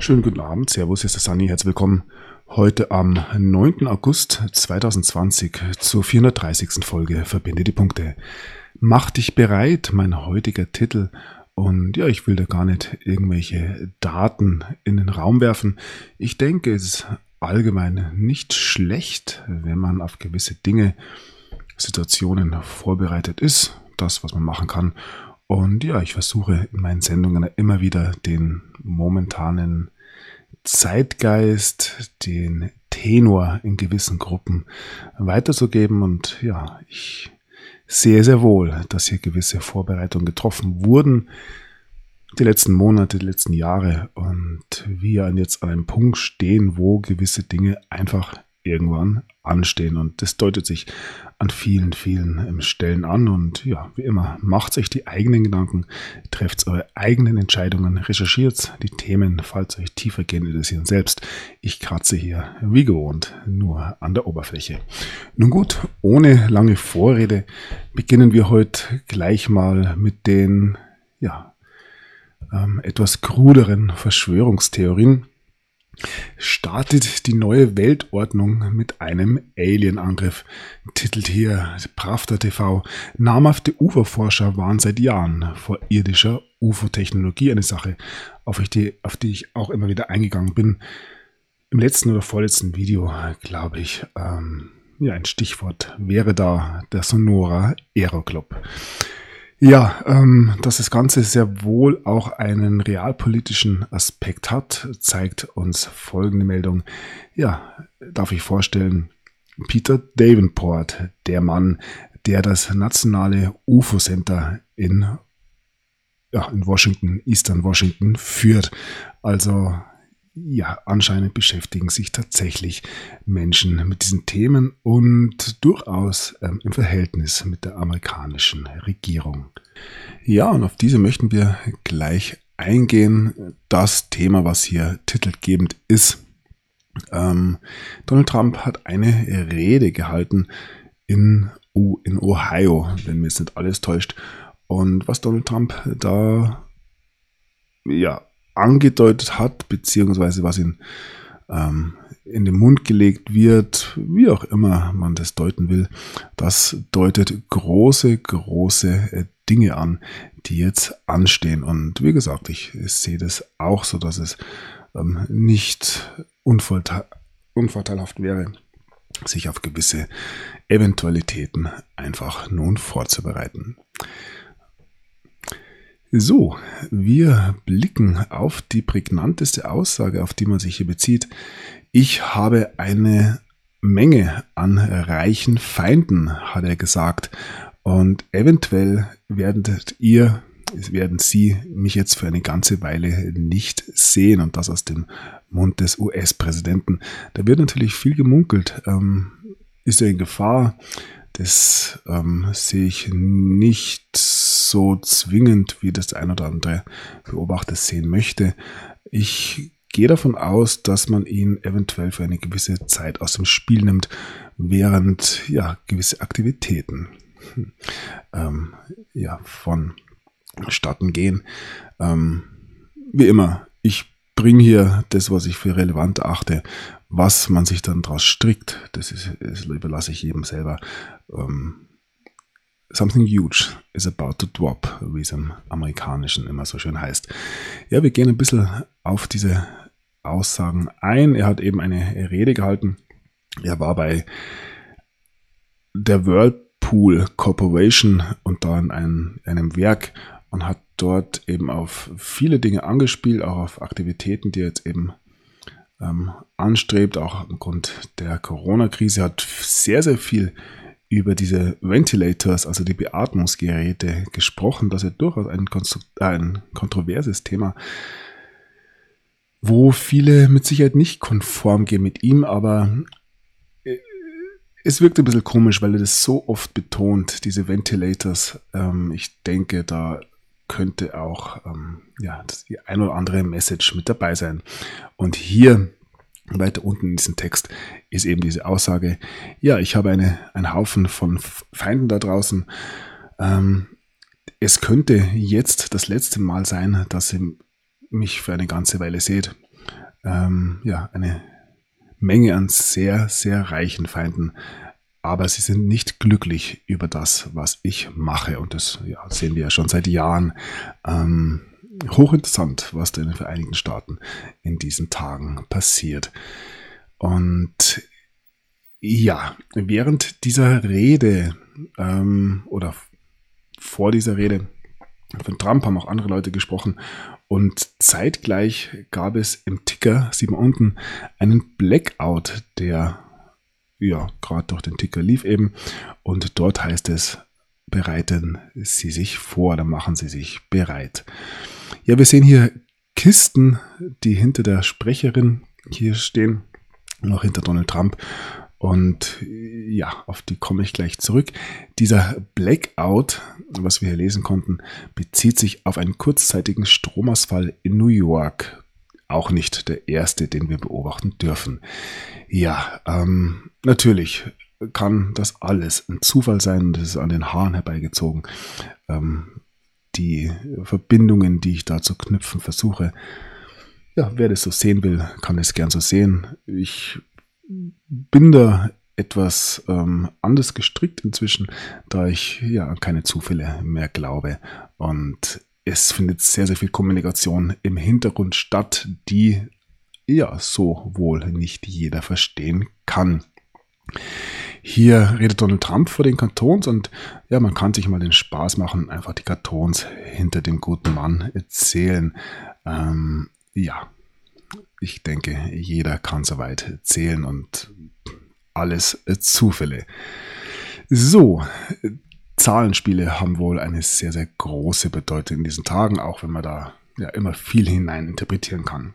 Schönen guten Abend, Servus, hier ist der Sunny, herzlich willkommen heute am 9. August 2020 zur 430. Folge Verbinde die Punkte. Mach dich bereit, mein heutiger Titel. Und ja, ich will da gar nicht irgendwelche Daten in den Raum werfen. Ich denke, es ist allgemein nicht schlecht, wenn man auf gewisse Dinge, Situationen vorbereitet ist, das, was man machen kann. Und ja, ich versuche in meinen Sendungen immer wieder den momentanen Zeitgeist, den Tenor in gewissen Gruppen weiterzugeben. Und ja, ich sehe sehr wohl, dass hier gewisse Vorbereitungen getroffen wurden, die letzten Monate, die letzten Jahre. Und wir jetzt an einem Punkt stehen, wo gewisse Dinge einfach irgendwann anstehen. Und das deutet sich an vielen, vielen Stellen an. Und ja, wie immer, macht euch die eigenen Gedanken, trefft eure eigenen Entscheidungen, recherchiert die Themen, falls euch tiefergehend interessieren selbst. Ich kratze hier, wie gewohnt, nur an der Oberfläche. Nun gut, ohne lange Vorrede beginnen wir heute gleich mal mit den, etwas kruderen Verschwörungstheorien. Startet die neue Weltordnung mit einem Alien-Angriff, titelt hier Pravda TV. Namhafte UFO-Forscher waren seit Jahren vor irdischer UFO-Technologie, eine Sache, auf die ich auch immer wieder eingegangen bin. Im letzten oder vorletzten Video, glaube ich, ein Stichwort wäre da der Sonora Aeroclub. Ja, dass das Ganze sehr wohl auch einen realpolitischen Aspekt hat, zeigt uns folgende Meldung. Ja, darf ich vorstellen, Peter Davenport, der Mann, der das nationale UFO-Center in Washington, Eastern Washington führt. Also ja, anscheinend beschäftigen sich tatsächlich Menschen mit diesen Themen und durchaus im Verhältnis mit der amerikanischen Regierung. Ja, und auf diese möchten wir gleich eingehen. Das Thema, was hier titelgebend ist. Donald Trump hat eine Rede gehalten in Ohio, wenn mir jetzt nicht alles täuscht. Und was Donald Trump da angedeutet hat, beziehungsweise was ihm in den Mund gelegt wird, wie auch immer man das deuten will, das deutet große Dinge an, die jetzt anstehen. Und wie gesagt, ich sehe das auch so, dass es nicht unvorteilhaft wäre, sich auf gewisse Eventualitäten einfach nun vorzubereiten. So, wir blicken auf die prägnanteste Aussage, auf die man sich hier bezieht. Ich habe eine Menge an reichen Feinden, hat er gesagt. Und eventuell werden Sie mich jetzt für eine ganze Weile nicht sehen. Und das aus dem Mund des US-Präsidenten. Da wird natürlich viel gemunkelt. Ist er in Gefahr? Das sehe ich nicht so zwingend, wie das der ein oder andere Beobachter sehen möchte. Ich gehe davon aus, dass man ihn eventuell für eine gewisse Zeit aus dem Spiel nimmt, während gewisse Aktivitäten vonstatten gehen. Wie immer, ich bringe hier das, was ich für relevant achte. Was man sich dann daraus strickt, das überlasse ich jedem selber. Something huge is about to drop, wie es im Amerikanischen immer so schön heißt. Ja, wir gehen ein bisschen auf diese Aussagen ein. Er hat eben eine Rede gehalten. Er war bei der Whirlpool Corporation und da in einem Werk und hat dort eben auf viele Dinge angespielt, auch auf Aktivitäten, die er jetzt eben anstrebt, auch aufgrund der Corona-Krise, hat sehr, sehr viel über diese Ventilators, also die Beatmungsgeräte, gesprochen. Das ist durchaus ein kontroverses Thema, wo viele mit Sicherheit nicht konform gehen mit ihm, aber es wirkt ein bisschen komisch, weil er das so oft betont, diese Ventilators. Ich denke, da könnte auch die ein oder andere Message mit dabei sein. Und hier weiter unten in diesem Text ist eben diese Aussage, ja, ich habe einen Haufen von Feinden da draußen. Es könnte jetzt das letzte Mal sein, dass ihr mich für eine ganze Weile seht. eine Menge an sehr, sehr reichen Feinden. Aber sie sind nicht glücklich über das, was ich mache. Und das sehen wir ja schon seit Jahren. Hochinteressant, was da in den Vereinigten Staaten in diesen Tagen passiert. Und ja, während dieser Rede oder vor dieser Rede von Trump haben auch andere Leute gesprochen und zeitgleich gab es im Ticker, sieht man unten, einen Blackout, der gerade durch den Ticker lief eben und dort heißt es, bereiten Sie sich vor oder machen Sie sich bereit. Ja, wir sehen hier Kisten, die hinter der Sprecherin hier stehen, noch hinter Donald Trump. Und ja, auf die komme ich gleich zurück. Dieser Blackout, was wir hier lesen konnten, bezieht sich auf einen kurzzeitigen Stromausfall in New York. Auch nicht der erste, den wir beobachten dürfen. Ja, natürlich kann das alles ein Zufall sein und es ist an den Haaren herbeigezogen. Die Verbindungen, die ich da zu knüpfen versuche, wer das so sehen will, kann es gern so sehen. Ich bin da etwas anders gestrickt inzwischen, da ich an keine Zufälle mehr glaube. Und es findet sehr, sehr viel Kommunikation im Hintergrund statt, die so wohl nicht jeder verstehen kann. Hier redet Donald Trump vor den Kantons und man kann sich mal den Spaß machen, einfach die Kantons hinter dem guten Mann erzählen. Ich denke, jeder kann soweit zählen und alles Zufälle. So, Zahlenspiele haben wohl eine sehr, sehr große Bedeutung in diesen Tagen, auch wenn man da immer viel hinein interpretieren kann.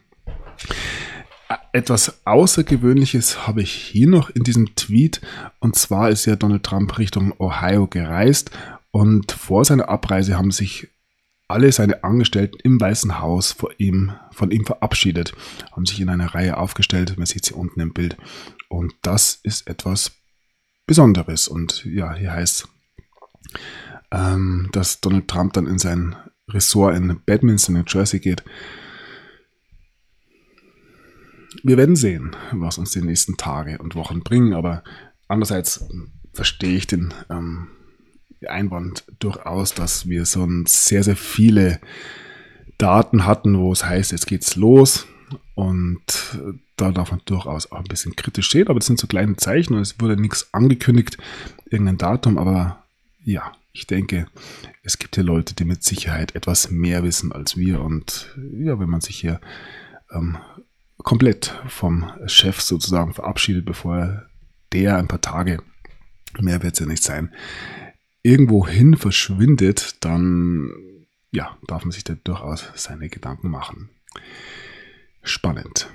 Etwas Außergewöhnliches habe ich hier noch in diesem Tweet und zwar ist ja Donald Trump Richtung Ohio gereist und vor seiner Abreise haben sich alle seine Angestellten im Weißen Haus von ihm verabschiedet, haben sich in einer Reihe aufgestellt, man sieht sie unten im Bild und das ist etwas Besonderes und hier heißt dass Donald Trump dann in sein Ressort in Bedminster, New Jersey geht. Wir werden sehen, was uns die nächsten Tage und Wochen bringen, aber andererseits verstehe ich den Einwand durchaus, dass wir so sehr, sehr viele Daten hatten, wo es heißt, jetzt geht's los und da darf man durchaus auch ein bisschen kritisch sehen, aber das sind so kleine Zeichen und es wurde nichts angekündigt, irgendein Datum, aber ich denke, es gibt hier Leute, die mit Sicherheit etwas mehr wissen als wir und wenn man sich hier komplett vom Chef sozusagen verabschiedet, bevor der ein paar Tage, mehr wird es ja nicht sein, irgendwo hin verschwindet, dann darf man sich da durchaus seine Gedanken machen. Spannend.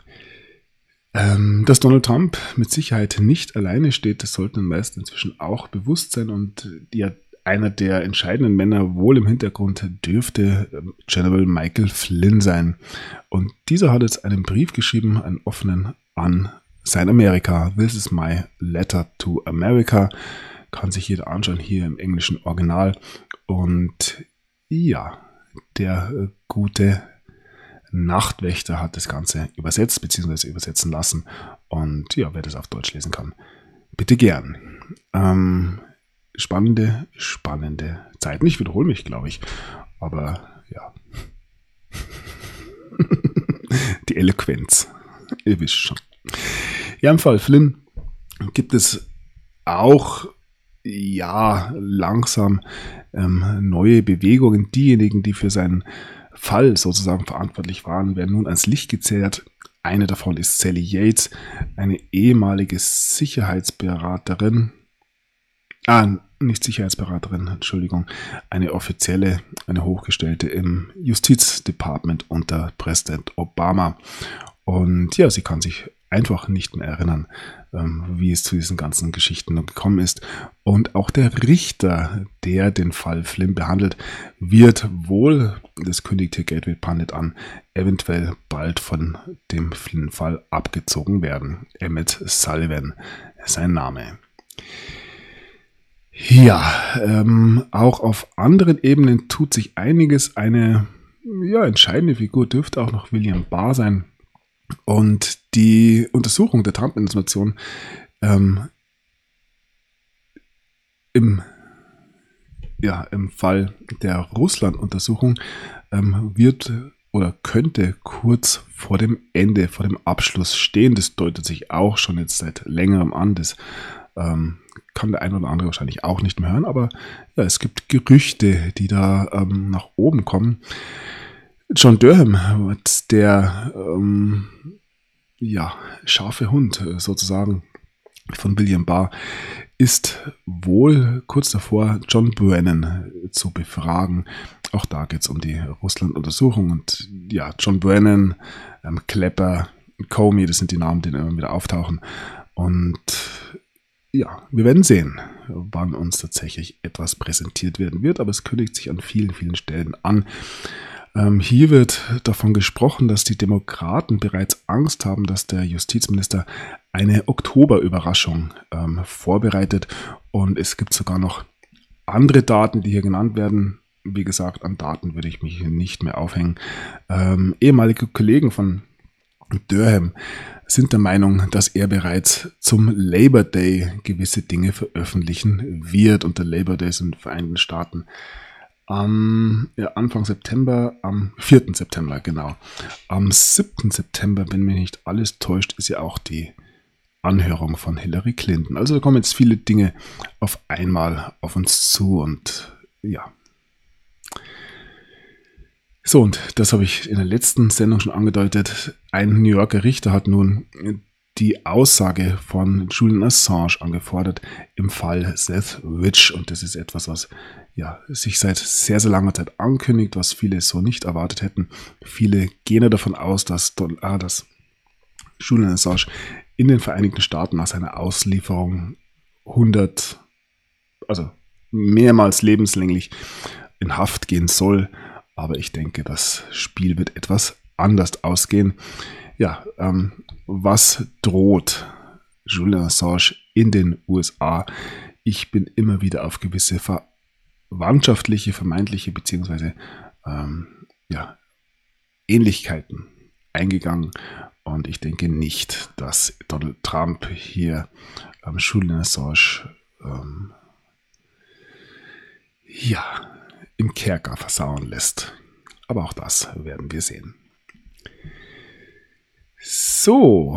Dass Donald Trump mit Sicherheit nicht alleine steht, das sollten den meisten inzwischen auch bewusst sein und einer der entscheidenden Männer wohl im Hintergrund dürfte General Michael Flynn sein. Und dieser hat jetzt einen Brief geschrieben, einen offenen an sein Amerika. This is my letter to America. Kann sich jeder anschauen, hier im englischen Original. Und der gute Nachtwächter hat das Ganze übersetzt bzw. übersetzen lassen. Und wer das auf Deutsch lesen kann, bitte gern. Spannende Zeiten. Ich wiederhole mich, glaube ich. Aber die Eloquenz. Ihr wisst schon. Im Fall Flynn gibt es auch langsam neue Bewegungen. Diejenigen, die für seinen Fall sozusagen verantwortlich waren, werden nun ans Licht gezerrt. Eine davon ist Sally Yates, eine ehemalige Sicherheitsberaterin. Nicht Sicherheitsberaterin, Entschuldigung, eine offizielle, eine Hochgestellte im Justizdepartement unter Präsident Obama. Und sie kann sich einfach nicht mehr erinnern, wie es zu diesen ganzen Geschichten gekommen ist. Und auch der Richter, der den Fall Flynn behandelt, wird wohl, das kündigt hier Gateway Pundit an, eventuell bald von dem Flynn-Fall abgezogen werden. Emmett Sullivan, sein Name. Auch auf anderen Ebenen tut sich einiges. Eine entscheidende Figur dürfte auch noch William Barr sein. Und die Untersuchung der Trump-Administration im Fall der Russland-Untersuchung wird oder könnte kurz vor dem Ende, vor dem Abschluss stehen. Das deutet sich auch schon jetzt seit längerem an. Das kann der ein oder andere wahrscheinlich auch nicht mehr hören, aber ja, es gibt Gerüchte, die da nach oben kommen. John Durham, der scharfe Hund sozusagen von William Barr, ist wohl kurz davor, John Brennan zu befragen. Auch da geht es um die Russland-Untersuchung. Und ja, John Brennan, Clapper, Comey, das sind die Namen, die immer wieder auftauchen. Und ja, wir werden sehen, wann uns tatsächlich etwas präsentiert werden wird. Aber es kündigt sich an vielen, vielen Stellen an. Hier wird davon gesprochen, dass die Demokraten bereits Angst haben, dass der Justizminister eine Oktoberüberraschung vorbereitet. Und es gibt sogar noch andere Daten, die hier genannt werden. Wie gesagt, an Daten würde ich mich nicht mehr aufhängen. Ehemalige Kollegen von Durham sind der Meinung, dass er bereits zum Labor Day gewisse Dinge veröffentlichen wird. Und der Labor Day ist in den Vereinigten Staaten Anfang September, am 4. September, genau. Am 7. September, wenn mich nicht alles täuscht, ist ja auch die Anhörung von Hillary Clinton. Also da kommen jetzt viele Dinge auf einmal auf uns zu und ja. So, und das habe ich in der letzten Sendung schon angedeutet. Ein New Yorker Richter hat nun die Aussage von Julian Assange angefordert im Fall Seth Rich. Und das ist etwas, was sich seit sehr, sehr langer Zeit ankündigt, was viele so nicht erwartet hätten. Viele gehen davon aus, dass Julian Assange in den Vereinigten Staaten nach seiner Auslieferung mehrmals lebenslänglich in Haft gehen soll. Aber ich denke, das Spiel wird etwas anders ausgehen. Ja, was droht Julian Assange in den USA? Ich bin immer wieder auf gewisse verwandtschaftliche, vermeintliche beziehungsweise Ähnlichkeiten eingegangen. Und ich denke nicht, dass Donald Trump hier Julian Assange im Kerker versauen lässt. Aber auch das werden wir sehen. So,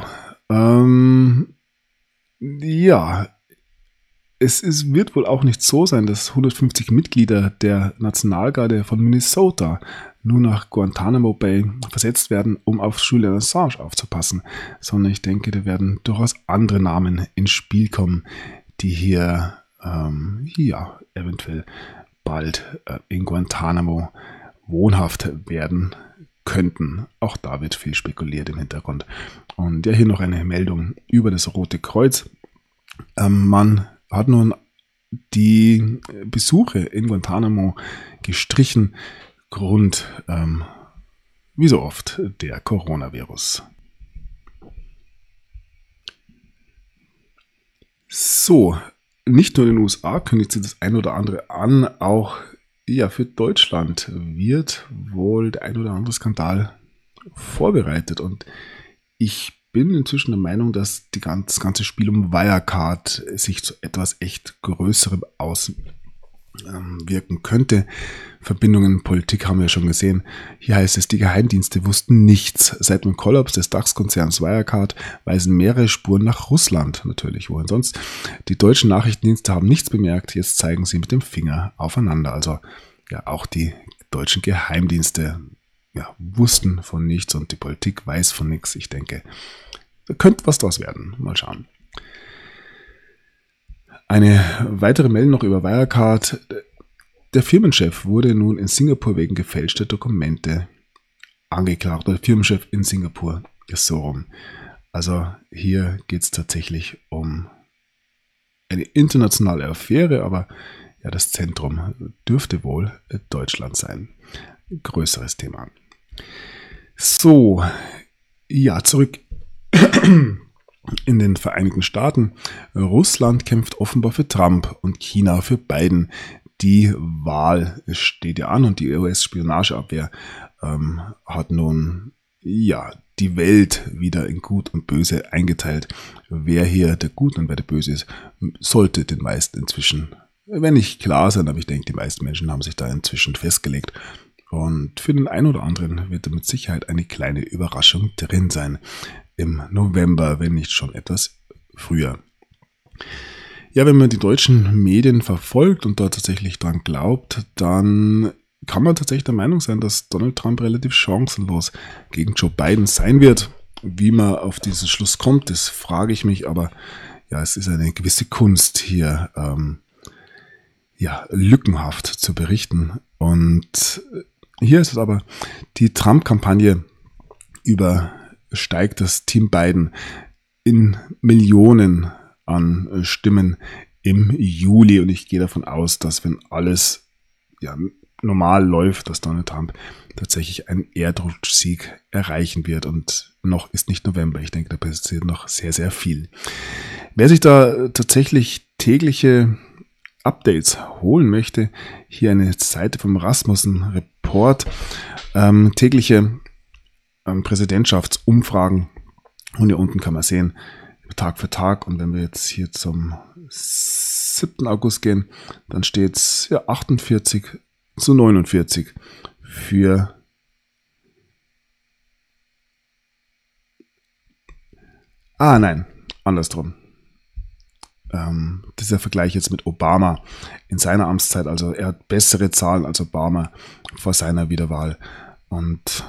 wird wohl auch nicht so sein, dass 150 Mitglieder der Nationalgarde von Minnesota nur nach Guantanamo Bay versetzt werden, um auf Julian Assange aufzupassen, sondern ich denke, da werden durchaus andere Namen ins Spiel kommen, die hier eventuell bald in Guantanamo wohnhaft werden könnten. Auch da wird viel spekuliert im Hintergrund. Und hier noch eine Meldung über das Rote Kreuz. Man hat nun die Besuche in Guantanamo gestrichen, Grund, wie so oft, der Coronavirus. So, nicht nur in den USA kündigt sich das ein oder andere an, auch für Deutschland wird wohl der ein oder andere Skandal vorbereitet. Und ich bin inzwischen der Meinung, dass das ganze Spiel um Wirecard sich zu etwas echt Größerem auswirken könnte. Verbindungen in Politik haben wir ja schon gesehen. Hier heißt es, die Geheimdienste wussten nichts. Seit dem Kollaps des DAX-Konzerns Wirecard weisen mehrere Spuren nach Russland, natürlich, wohin sonst. Die deutschen Nachrichtendienste haben nichts bemerkt, jetzt zeigen sie mit dem Finger aufeinander. Also auch die deutschen Geheimdienste wussten von nichts und die Politik weiß von nichts. Ich denke, da könnte was draus werden. Mal schauen. Eine weitere Meldung noch über Wirecard. Der Firmenchef wurde nun in Singapur wegen gefälschter Dokumente angeklagt. Der Firmenchef in Singapur ist so rum. Also hier geht es tatsächlich um eine internationale Affäre, aber das Zentrum dürfte wohl Deutschland sein. Größeres Thema. So, zurück in den Vereinigten Staaten. Russland kämpft offenbar für Trump und China für Biden. Die Wahl steht ja an und die US-Spionageabwehr hat nun die Welt wieder in Gut und Böse eingeteilt. Wer hier der Gut und wer der Böse ist, sollte den meisten inzwischen, wenn nicht klar sein, aber ich denke, die meisten Menschen haben sich da inzwischen festgelegt. Und für den einen oder anderen wird da mit Sicherheit eine kleine Überraschung drin sein. Im November, wenn nicht schon etwas früher. Ja, wenn man die deutschen Medien verfolgt und dort tatsächlich dran glaubt, dann kann man tatsächlich der Meinung sein, dass Donald Trump relativ chancenlos gegen Joe Biden sein wird. Wie man auf diesen Schluss kommt, das frage ich mich, aber ja, es ist eine gewisse Kunst hier, lückenhaft zu berichten. Und hier ist es aber, die Trump-Kampagne übersteigt das Team Biden in Millionen an Stimmen im Juli. Und ich gehe davon aus, dass wenn alles normal läuft, dass Donald Trump tatsächlich einen Erdrutschsieg erreichen wird. Und noch ist nicht November. Ich denke, da passiert noch sehr, sehr viel. Wer sich da tatsächlich tägliche Updates holen möchte, hier eine Seite vom Rasmussen Report, tägliche Präsidentschaftsumfragen. Und hier unten kann man sehen, Tag für Tag. Und wenn wir jetzt hier zum 7. August gehen, dann steht es 48 zu 49 für andersrum. Dieser Vergleich jetzt mit Obama in seiner Amtszeit, also er hat bessere Zahlen als Obama vor seiner Wiederwahl. Und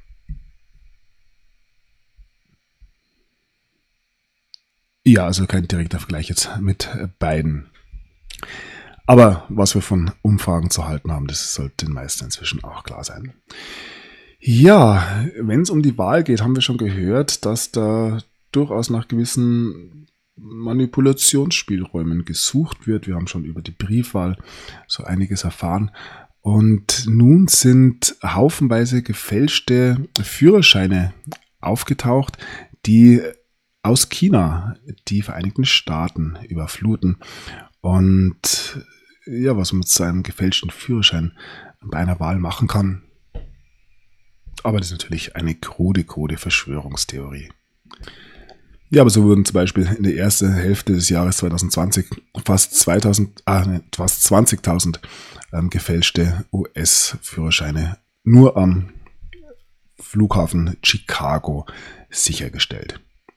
ja, also kein direkter Vergleich jetzt mit Biden. Aber was wir von Umfragen zu halten haben, das sollte den meisten inzwischen auch klar sein. Ja, wenn es um die Wahl geht, haben wir schon gehört, dass da durchaus nach gewissen Manipulationsspielräumen gesucht wird. Wir haben schon über die Briefwahl so einiges erfahren. Und nun sind haufenweise gefälschte Führerscheine aufgetaucht, die aus China die Vereinigten Staaten überfluten. Und ja, was man mit seinem gefälschten Führerschein bei einer Wahl machen kann. Aber das ist natürlich eine krude Verschwörungstheorie. Ja, aber so wurden zum Beispiel in der ersten Hälfte des Jahres 2020 fast 20.000 gefälschte US-Führerscheine nur am Flughafen Chicago sichergestellt.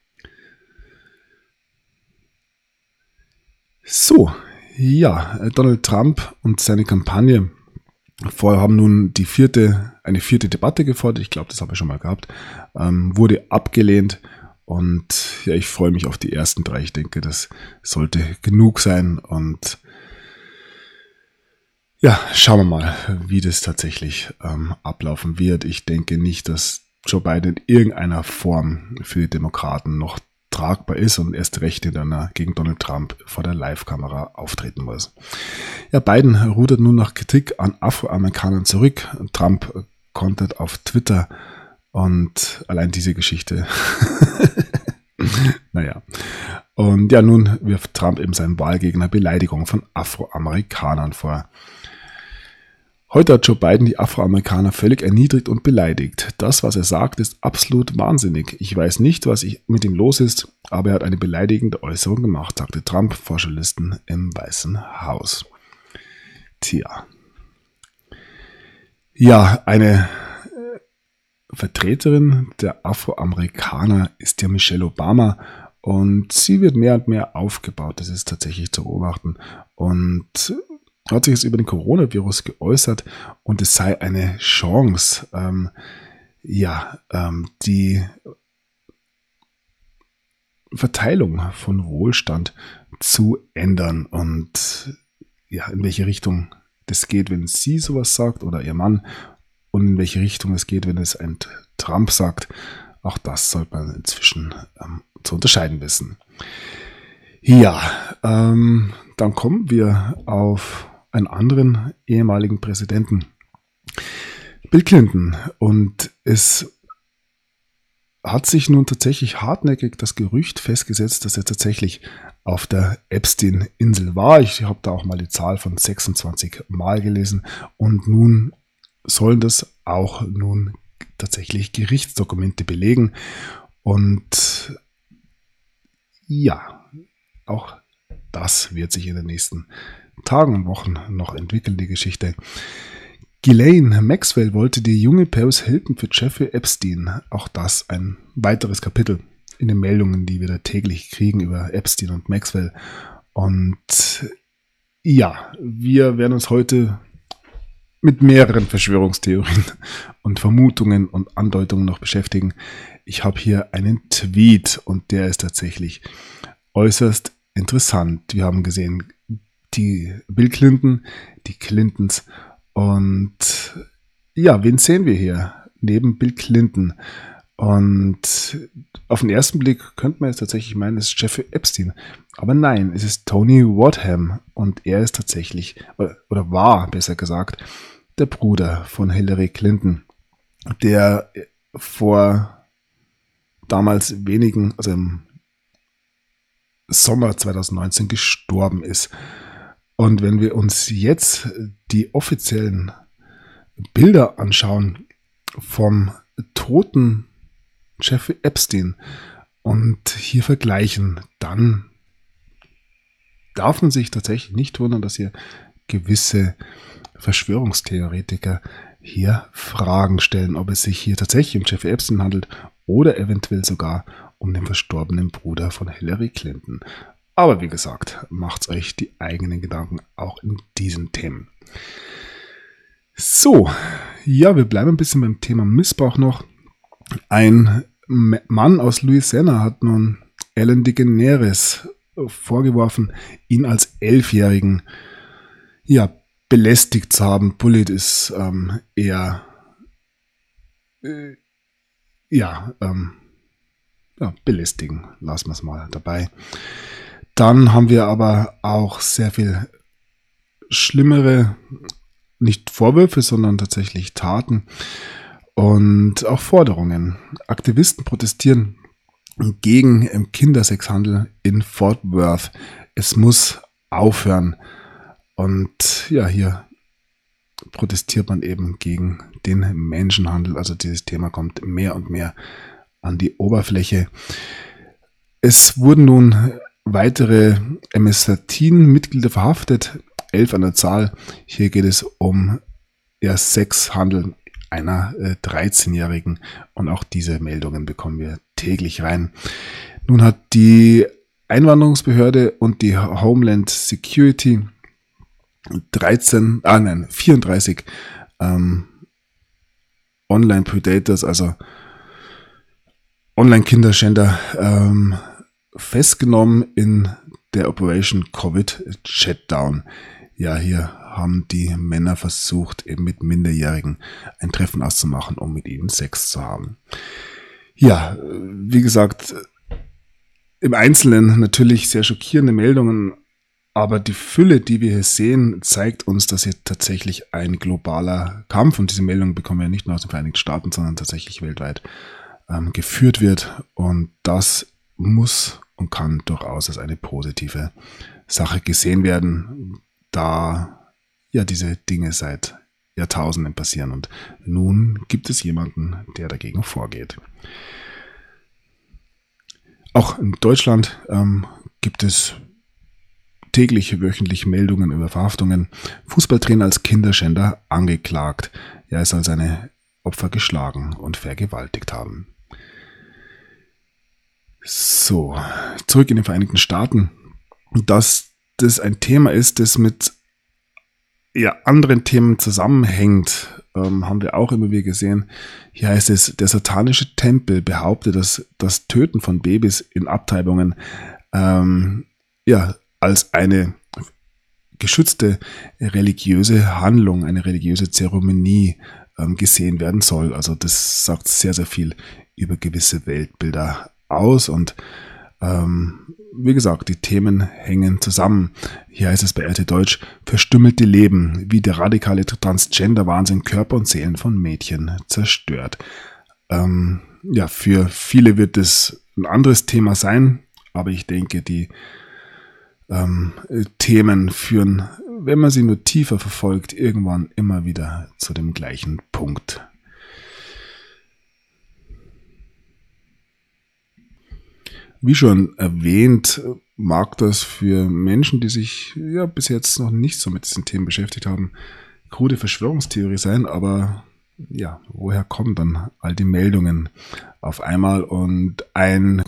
So, ja, Donald Trump und seine Kampagne vorher haben nun eine vierte Debatte gefordert. Ich glaube, das habe ich schon mal gehabt. Wurde abgelehnt. Und ja, ich freue mich auf die ersten 3. Ich denke, das sollte genug sein. Und ja, schauen wir mal, wie das tatsächlich ablaufen wird. Ich denke nicht, dass Joe Biden in irgendeiner Form für die Demokraten noch tragbar ist und erst recht, wenn er gegen Donald Trump vor der Live-Kamera auftreten muss. Ja, Biden rudert nun nach Kritik an Afroamerikanern zurück. Trump kontert auf Twitter und allein diese Geschichte. Naja. Und ja, nun wirft Trump eben seinem Wahlgegner Beleidigung von Afroamerikanern vor. Heute hat Joe Biden die Afroamerikaner völlig erniedrigt und beleidigt. Das, was er sagt, ist absolut wahnsinnig. Ich weiß nicht, was mit ihm los ist, aber er hat eine beleidigende Äußerung gemacht, sagte Trump vor Journalisten im Weißen Haus. Tja. Ja, eine Vertreterin der Afroamerikaner ist ja Michelle Obama und sie wird mehr und mehr aufgebaut. Das ist tatsächlich zu beobachten und hat sich jetzt über den Coronavirus geäußert und es sei eine Chance, die Verteilung von Wohlstand zu ändern und ja, in welche Richtung das geht, wenn sie sowas sagt oder ihr Mann und in welche Richtung es geht, wenn es ein Trump sagt. Auch das sollte man inzwischen zu unterscheiden wissen. Ja, dann kommen wir auf einen anderen ehemaligen Präsidenten, Bill Clinton. Und es hat sich nun tatsächlich hartnäckig das Gerücht festgesetzt, dass er tatsächlich auf der Epstein-Insel war. Ich habe da auch mal die Zahl von 26 Mal gelesen. Und nun sollen das auch nun tatsächlich Gerichtsdokumente belegen. Und ja, auch das wird sich in den nächsten Tagen und Wochen noch entwickeln, die Geschichte. Ghislaine Maxwell wollte die junge Paris Hilton für Jeffrey Epstein. Auch das ein weiteres Kapitel in den Meldungen, die wir da täglich kriegen über Epstein und Maxwell. Und ja, wir werden uns heute mit mehreren Verschwörungstheorien und Vermutungen und Andeutungen noch beschäftigen. Ich habe hier einen Tweet und der ist tatsächlich äußerst interessant. Wir haben gesehen, die Bill Clinton, die Clintons und ja, wen sehen wir hier neben Bill Clinton? Und auf den ersten Blick könnte man jetzt tatsächlich meinen, es ist Jeffrey Epstein. Aber nein, es ist Tony Wadham und er ist tatsächlich, oder war besser gesagt, der Bruder von Hillary Clinton, der vor damals wenigen, also im Sommer 2019 gestorben ist. Und wenn wir uns jetzt die offiziellen Bilder anschauen vom toten Jeffrey Epstein und hier vergleichen, dann darf man sich tatsächlich nicht wundern, dass hier gewisse Verschwörungstheoretiker hier Fragen stellen, ob es sich hier tatsächlich um Jeffrey Epstein handelt oder eventuell sogar um den verstorbenen Bruder von Hillary Clinton. Aber wie gesagt, macht euch die eigenen Gedanken auch in diesen Themen. So, ja, wir bleiben ein bisschen beim Thema Missbrauch noch. Ein Mann aus Louisiana hat nun Ellen DeGeneres vorgeworfen, ihn als 11-Jährigen belästigt zu haben. Bullied ist belästigen, lassen wir es mal dabei. Dann haben wir aber auch sehr viel schlimmere, nicht Vorwürfe, sondern tatsächlich Taten und auch Forderungen. Aktivisten protestieren gegen Kindersexhandel in Fort Worth. Es muss aufhören. Und ja, hier protestiert man eben gegen den Menschenhandel. Also dieses Thema kommt mehr und mehr an die Oberfläche. Es wurden nun weitere MS-13-Mitglieder verhaftet, 11 an der Zahl. Hier geht es um Sexhandel einer 13-Jährigen und auch diese Meldungen bekommen wir täglich rein. Nun hat die Einwanderungsbehörde und die Homeland Security 34 Online-Predators, also Online-Kinderschänder, festgenommen in der Operation Covid Shutdown. Ja, hier haben die Männer versucht, eben mit Minderjährigen ein Treffen auszumachen, um mit ihnen Sex zu haben. Ja, wie gesagt, im Einzelnen natürlich sehr schockierende Meldungen, aber die Fülle, die wir hier sehen, zeigt uns, dass hier tatsächlich ein globaler Kampf, und diese Meldungen bekommen wir nicht nur aus den Vereinigten Staaten, sondern tatsächlich weltweit geführt wird. Und das muss und kann durchaus als eine positive Sache gesehen werden, da ja diese Dinge seit Jahrtausenden passieren. Und nun gibt es jemanden, der dagegen vorgeht. Auch in Deutschland gibt es täglich, wöchentlich Meldungen über Verhaftungen. Fußballtrainer als Kinderschänder angeklagt. Er soll seine Opfer geschlagen und vergewaltigt haben. So, zurück in den Vereinigten Staaten. Dass das ein Thema ist, das mit anderen Themen zusammenhängt, haben wir auch immer wieder gesehen. Hier heißt es, der satanische Tempel behauptet, dass das Töten von Babys in Abtreibungen als eine geschützte religiöse Handlung, eine religiöse Zeremonie gesehen werden soll. Also das sagt sehr, sehr viel über gewisse Weltbilder aus und wie gesagt, die Themen hängen zusammen. Hier heißt es bei RT Deutsch, verstümmelte Leben, wie der radikale Transgender-Wahnsinn Körper und Seelen von Mädchen zerstört. Für viele wird es ein anderes Thema sein, aber ich denke, die Themen führen, wenn man sie nur tiefer verfolgt, irgendwann immer wieder zu dem gleichen Punkt. Wie schon erwähnt, mag das für Menschen, die sich ja bis jetzt noch nicht so mit diesen Themen beschäftigt haben, krude Verschwörungstheorie sein, aber ja, woher kommen dann all die Meldungen auf einmal? Und ein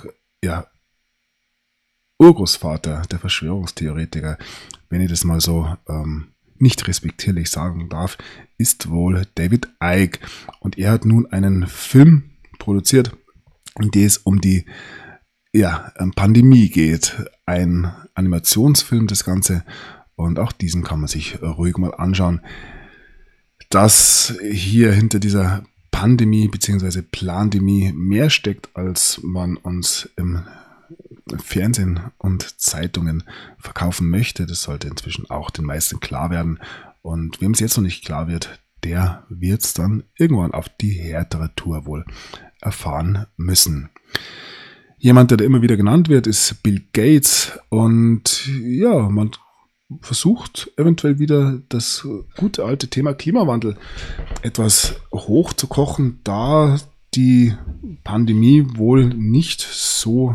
Urgroßvater der Verschwörungstheoretiker, wenn ich das mal so nicht respektierlich sagen darf, ist wohl David Icke. Und er hat nun einen Film produziert, in dem es um die Pandemie geht. Ein Animationsfilm, das Ganze. Und auch diesen kann man sich ruhig mal anschauen. Dass hier hinter dieser Pandemie bzw. Plandemie mehr steckt, als man uns im Fernsehen und Zeitungen verkaufen möchte, das sollte inzwischen auch den meisten klar werden. Und wem es jetzt noch nicht klar wird, der wird es dann irgendwann auf die härtere Tour wohl erfahren müssen. Jemand, der da immer wieder genannt wird, ist Bill Gates. Und ja, man versucht eventuell wieder das gute alte Thema Klimawandel etwas hochzukochen, da die Pandemie wohl nicht so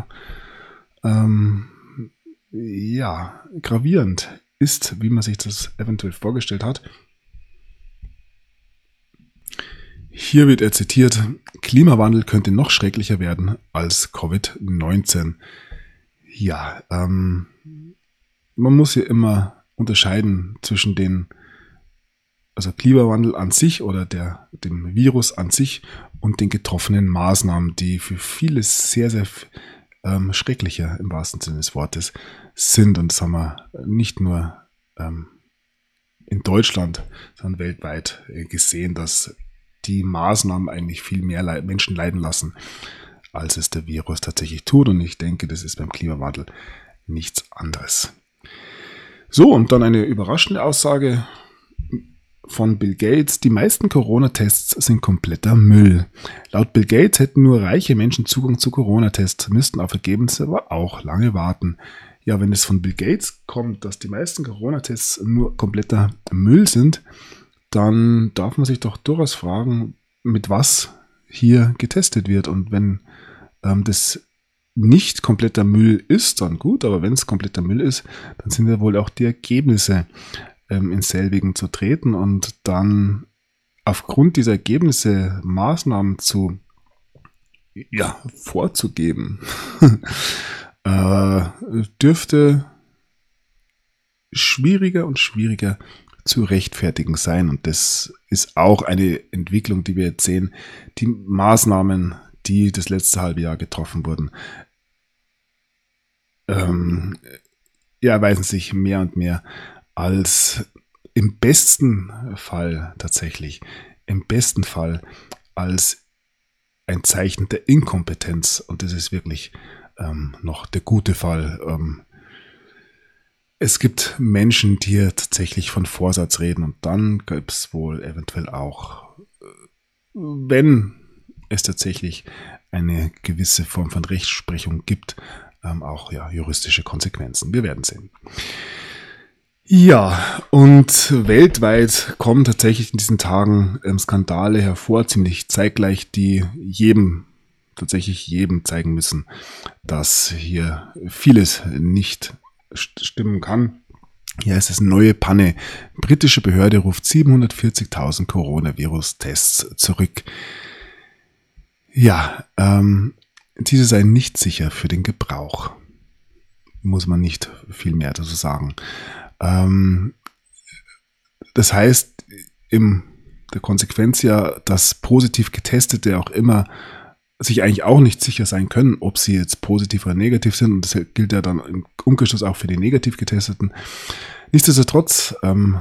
gravierend ist, wie man sich das eventuell vorgestellt hat. Hier wird er zitiert: Klimawandel könnte noch schrecklicher werden als Covid-19. Ja, man muss hier immer unterscheiden zwischen Klimawandel an sich oder dem Virus an sich und den getroffenen Maßnahmen, die für viele sehr, sehr schrecklicher im wahrsten Sinne des Wortes sind. Und das haben wir nicht nur in Deutschland, sondern weltweit gesehen, dass die Maßnahmen eigentlich viel mehr Menschen leiden lassen, als es der Virus tatsächlich tut. Und ich denke, das ist beim Klimawandel nichts anderes. So, und dann eine überraschende Aussage von Bill Gates: Die meisten Corona-Tests sind kompletter Müll. Laut Bill Gates hätten nur reiche Menschen Zugang zu Corona-Tests, müssten auf Ergebnisse aber auch lange warten. Ja, wenn es von Bill Gates kommt, dass die meisten Corona-Tests nur kompletter Müll sind, dann darf man sich doch durchaus fragen, mit was hier getestet wird. Und wenn das nicht kompletter Müll ist, dann gut, aber wenn es kompletter Müll ist, dann sind ja wohl auch die Ergebnisse ins selbigen zu treten und dann aufgrund dieser Ergebnisse Maßnahmen vorzugeben, dürfte schwieriger und schwieriger zu rechtfertigen sein. Und das ist auch eine Entwicklung, die wir jetzt sehen. Die Maßnahmen, die das letzte halbe Jahr getroffen wurden, erweisen sich mehr und mehr als im besten Fall als ein Zeichen der Inkompetenz. Und das ist wirklich noch der gute Fall. Es gibt Menschen, die hier tatsächlich von Vorsatz reden, und dann gibt es wohl eventuell auch, wenn es tatsächlich eine gewisse Form von Rechtsprechung gibt, auch juristische Konsequenzen. Wir werden sehen. Ja, und weltweit kommen tatsächlich in diesen Tagen Skandale hervor, ziemlich zeitgleich, die jedem zeigen müssen, dass hier vieles nicht stimmen kann. Hier ist es eine neue Panne. Britische Behörde ruft 740.000 Coronavirus-Tests zurück. Ja, diese seien nicht sicher für den Gebrauch. Muss man nicht viel mehr dazu sagen. Das heißt in der Konsequenz ja, dass positiv Getestete auch immer sich eigentlich auch nicht sicher sein können, ob sie jetzt positiv oder negativ sind. Und das gilt ja dann im Umkehrschluss auch für die negativ Getesteten. Nichtsdestotrotz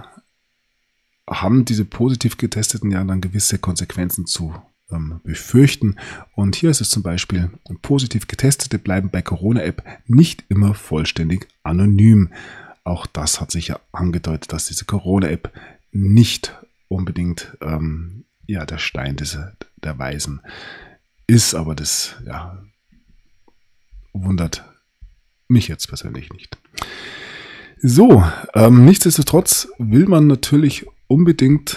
haben diese positiv Getesteten ja dann gewisse Konsequenzen zu befürchten. Und hier ist es zum Beispiel: Positiv Getestete bleiben bei Corona-App nicht immer vollständig anonym. Auch das hat sich ja angedeutet, dass diese Corona-App nicht unbedingt der Stein der Weisen ist, aber das wundert mich jetzt persönlich nicht. So, nichtsdestotrotz will man natürlich unbedingt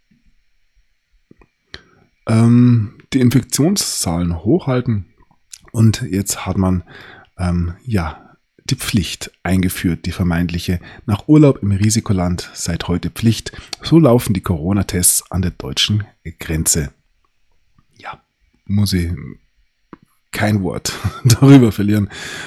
die Infektionszahlen hochhalten, Und jetzt hat man die Pflicht eingeführt, die vermeintliche. Nach Urlaub im Risikoland seit heute Pflicht. So laufen die Corona-Tests an der deutschen Grenze. Ja, muss ich kein Wort darüber verlieren.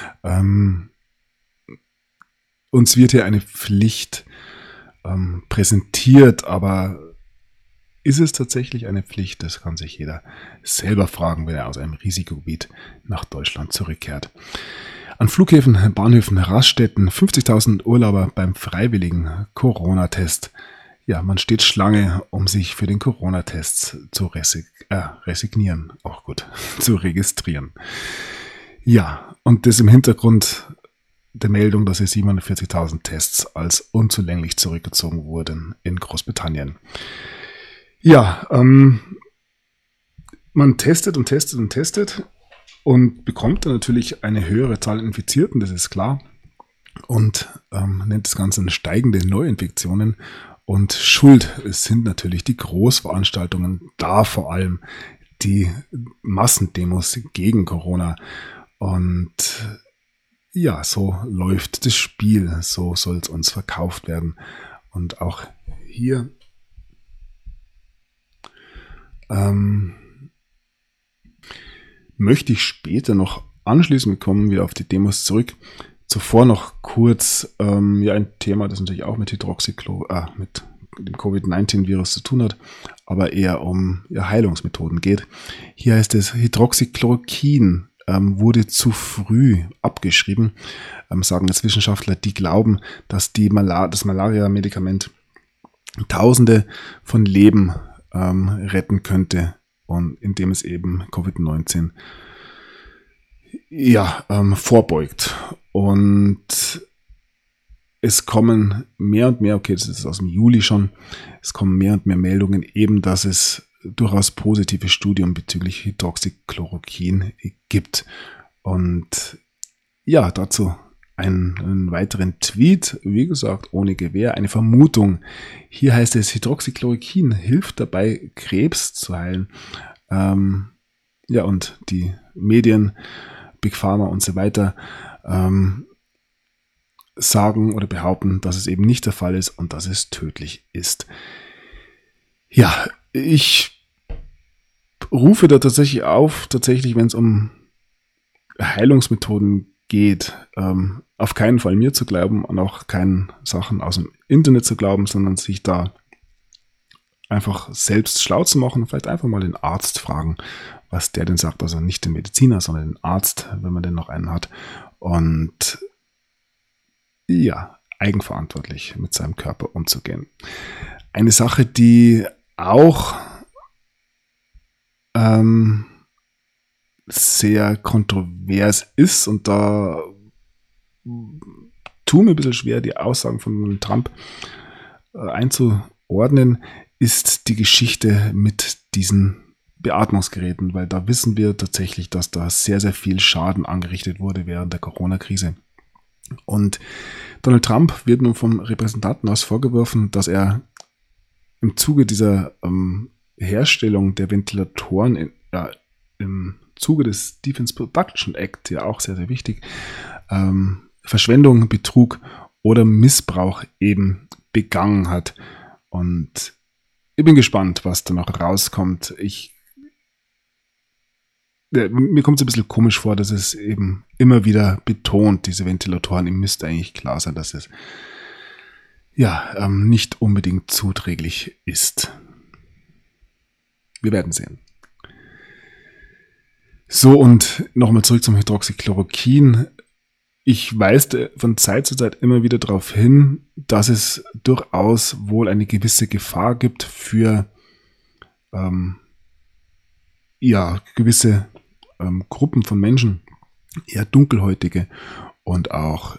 Uns wird hier eine Pflicht präsentiert, aber ist es tatsächlich eine Pflicht? Das kann sich jeder selber fragen, wenn er aus einem Risikogebiet nach Deutschland zurückkehrt. An Flughäfen, Bahnhöfen, Raststätten 50.000 Urlauber beim freiwilligen Corona-Test. Ja, man steht Schlange, um sich für den Corona-Test zu resignieren. Auch gut, zu registrieren. Ja, und das im Hintergrund der Meldung, dass 47.000 Tests als unzulänglich zurückgezogen wurden in Großbritannien. Ja, man testet und testet und testet und bekommt dann natürlich eine höhere Zahl an Infizierten, das ist klar. Und nennt das Ganze steigende Neuinfektionen. Und schuld sind natürlich die Großveranstaltungen, da vor allem die Massendemos gegen Corona. Und ja, so läuft das Spiel, so soll es uns verkauft werden. Und auch hier möchte ich später noch anschließen. Wir kommen wieder auf die Demos zurück. Zuvor noch kurz ein Thema, das natürlich auch mit mit dem Covid-19-Virus zu tun hat, aber eher um Heilungsmethoden geht. Hier heißt es, Hydroxychloroquin wurde zu früh abgeschrieben, sagen jetzt Wissenschaftler, die glauben, dass das Malaria-Medikament Tausende von Leben retten könnte, und indem es eben Covid-19 vorbeugt. Und es kommen mehr und mehr, okay, das ist aus dem Juli schon, es kommen mehr und mehr Meldungen eben, dass es durchaus positive Studien bezüglich Hydroxychloroquin gibt. Und ja, dazu einen weiteren Tweet, wie gesagt, ohne Gewähr, eine Vermutung. Hier heißt es, Hydroxychloroquin hilft dabei, Krebs zu heilen. Und die Medien, Big Pharma und so weiter, sagen oder behaupten, dass es eben nicht der Fall ist und dass es tödlich ist. Ja, ich rufe da tatsächlich auf, wenn es um Heilungsmethoden geht, auf keinen Fall mir zu glauben und auch keinen Sachen aus dem Internet zu glauben, sondern sich da einfach selbst schlau zu machen und vielleicht einfach mal den Arzt fragen, was der denn sagt. Also nicht den Mediziner, sondern den Arzt, wenn man denn noch einen hat. Und ja, eigenverantwortlich mit seinem Körper umzugehen. Eine Sache, die auch sehr kontrovers ist, und da tut mir ein bisschen schwer, die Aussagen von Trump einzuordnen, ist die Geschichte mit diesen Beatmungsgeräten, weil da wissen wir tatsächlich, dass da sehr, sehr viel Schaden angerichtet wurde während der Corona-Krise. Und Donald Trump wird nun vom Repräsentantenhaus vorgeworfen, dass er im Zuge dieser Herstellung der Ventilatoren im Zuge des Defense Production Act, ja auch sehr, sehr wichtig, Verschwendung, Betrug oder Missbrauch eben begangen hat. Und ich bin gespannt, was da noch rauskommt. Mir kommt es ein bisschen komisch vor, dass es eben immer wieder betont, diese Ventilatoren, ihm müsste eigentlich klar sein, dass es nicht unbedingt zuträglich ist. Wir werden sehen. So, und nochmal zurück zum Hydroxychloroquin. Ich weise von Zeit zu Zeit immer wieder darauf hin, dass es durchaus wohl eine gewisse Gefahr gibt für gewisse Gruppen von Menschen, eher dunkelhäutige und auch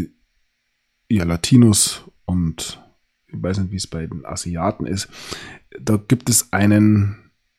Latinos, und ich weiß nicht, wie es bei den Asiaten ist. Da gibt es eine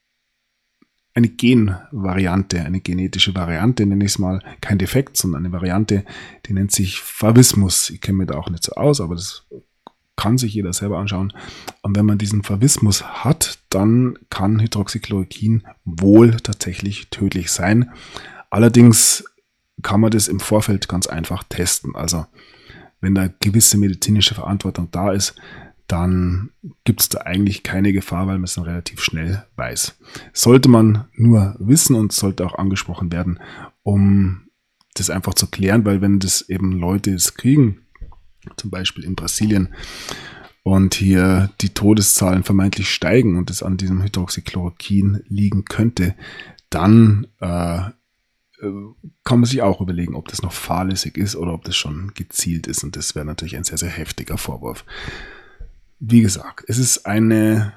Genvariante, eine genetische Variante, nenne ich es mal, kein Defekt, sondern eine Variante, die nennt sich Favismus. Ich kenne mich da auch nicht so aus, aber das kann sich jeder selber anschauen. Und wenn man diesen Favismus hat, dann kann Hydroxychloroquin wohl tatsächlich tödlich sein. Allerdings kann man das im Vorfeld ganz einfach testen. Also wenn da gewisse medizinische Verantwortung da ist, dann gibt es da eigentlich keine Gefahr, weil man es dann relativ schnell weiß. Sollte man nur wissen und sollte auch angesprochen werden, um das einfach zu klären, weil wenn das eben Leute es kriegen, zum Beispiel in Brasilien, und hier die Todeszahlen vermeintlich steigen und es an diesem Hydroxychloroquin liegen könnte, dann kann man sich auch überlegen, ob das noch fahrlässig ist oder ob das schon gezielt ist. Und das wäre natürlich ein sehr, sehr heftiger Vorwurf. Wie gesagt, es ist eine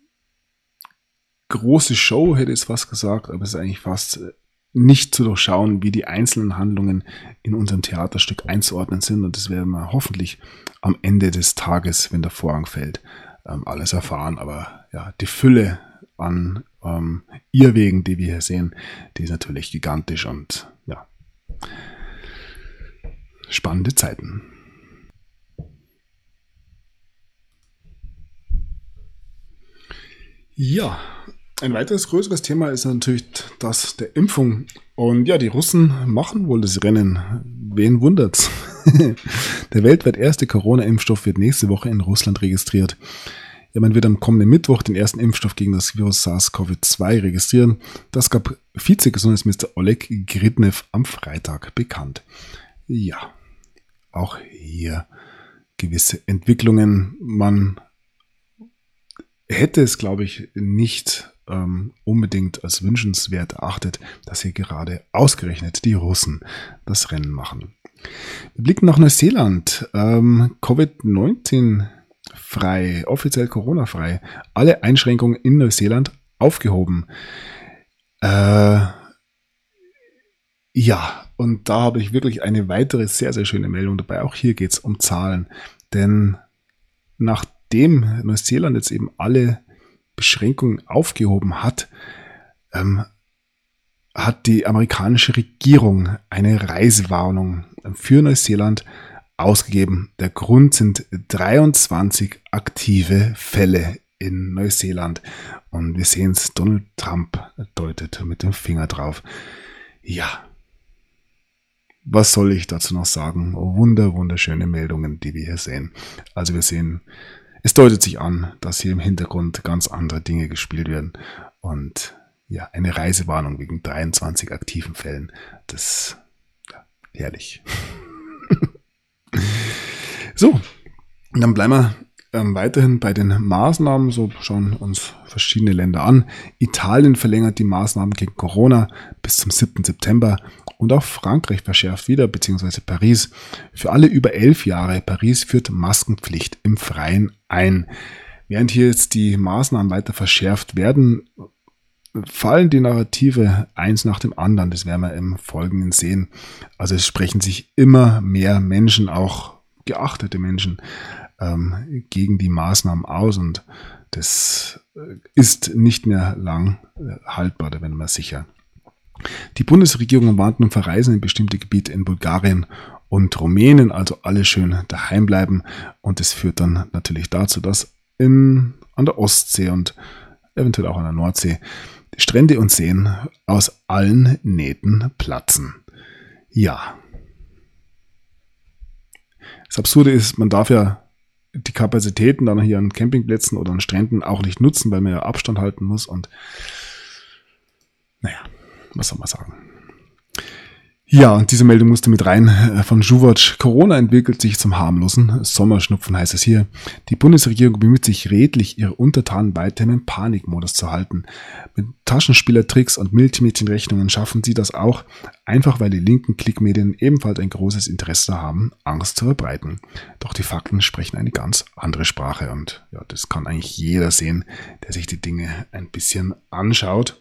große Show, hätte ich es fast gesagt, aber es ist eigentlich fast nicht zu durchschauen, wie die einzelnen Handlungen in unserem Theaterstück einzuordnen sind. Und das werden wir hoffentlich am Ende des Tages, wenn der Vorhang fällt, alles erfahren. Aber ja, die Fülle an Irrwegen, die wir hier sehen, die ist natürlich gigantisch und ja, spannende Zeiten. Ja, ein weiteres größeres Thema ist natürlich das der Impfung. Und ja, die Russen machen wohl das Rennen. Wen wundert's? Der weltweit erste Corona-Impfstoff wird nächste Woche in Russland registriert. Ja, man wird am kommenden Mittwoch den ersten Impfstoff gegen das Virus SARS-CoV-2 registrieren. Das gab Vizegesundheitsminister Oleg Gridnev am Freitag bekannt. Ja, auch hier gewisse Entwicklungen. Man hätte es, glaube ich, nicht unbedingt als wünschenswert erachtet, dass hier gerade ausgerechnet die Russen das Rennen machen. Wir blicken nach Neuseeland. Covid-19 frei, offiziell Corona-frei. Alle Einschränkungen in Neuseeland aufgehoben. Ja, und da habe ich wirklich eine weitere sehr, sehr schöne Meldung dabei. Auch hier geht es um Zahlen. Denn nachdem Neuseeland jetzt eben alle Beschränkungen aufgehoben hat, hat die amerikanische Regierung eine Reisewarnung für Neuseeland ausgegeben. Der Grund sind 23 aktive Fälle in Neuseeland. Und wir sehen es, Donald Trump deutet mit dem Finger drauf. Ja, was soll ich dazu noch sagen? Wunderschöne Meldungen, die wir hier sehen. Also wir sehen, es deutet sich an, dass hier im Hintergrund ganz andere Dinge gespielt werden. Und ja, eine Reisewarnung wegen 23 aktiven Fällen. Das ist ja, herrlich. So, dann bleiben wir weiterhin bei den Maßnahmen. So schauen uns verschiedene Länder an. Italien verlängert die Maßnahmen gegen Corona bis zum 7. September. Und auch Frankreich verschärft wieder, beziehungsweise Paris. Für alle über 11 Jahre. Paris führt Maskenpflicht im Freien ein. Während hier jetzt die Maßnahmen weiter verschärft werden, fallen die Narrative eins nach dem anderen. Das werden wir im Folgenden sehen. Also es sprechen sich immer mehr Menschen, auch geachtete Menschen, gegen die Maßnahmen aus. Und das ist nicht mehr lang haltbar, da bin ich mir sicher. Die Bundesregierung warnt nun vor Reisen in bestimmte Gebiete in Bulgarien und Rumänien, also alle schön daheim bleiben. Und das führt dann natürlich dazu, dass an der Ostsee und eventuell auch an der Nordsee Strände und Seen aus allen Nähten platzen. Ja. Das Absurde ist, man darf ja die Kapazitäten dann hier an Campingplätzen oder an Stränden auch nicht nutzen, weil man ja Abstand halten muss und naja, was soll man sagen. Ja, und diese Meldung musste mit rein von Juvac. Corona entwickelt sich zum harmlosen Sommerschnupfen, heißt es hier. Die Bundesregierung bemüht sich redlich, ihre Untertanen weiterhin im Panikmodus zu halten. Mit Taschenspielertricks und Milchmädchenrechnungen schaffen sie das auch, einfach weil die linken Klickmedien ebenfalls ein großes Interesse haben, Angst zu verbreiten. Doch die Fakten sprechen eine ganz andere Sprache und ja, das kann eigentlich jeder sehen, der sich die Dinge ein bisschen anschaut.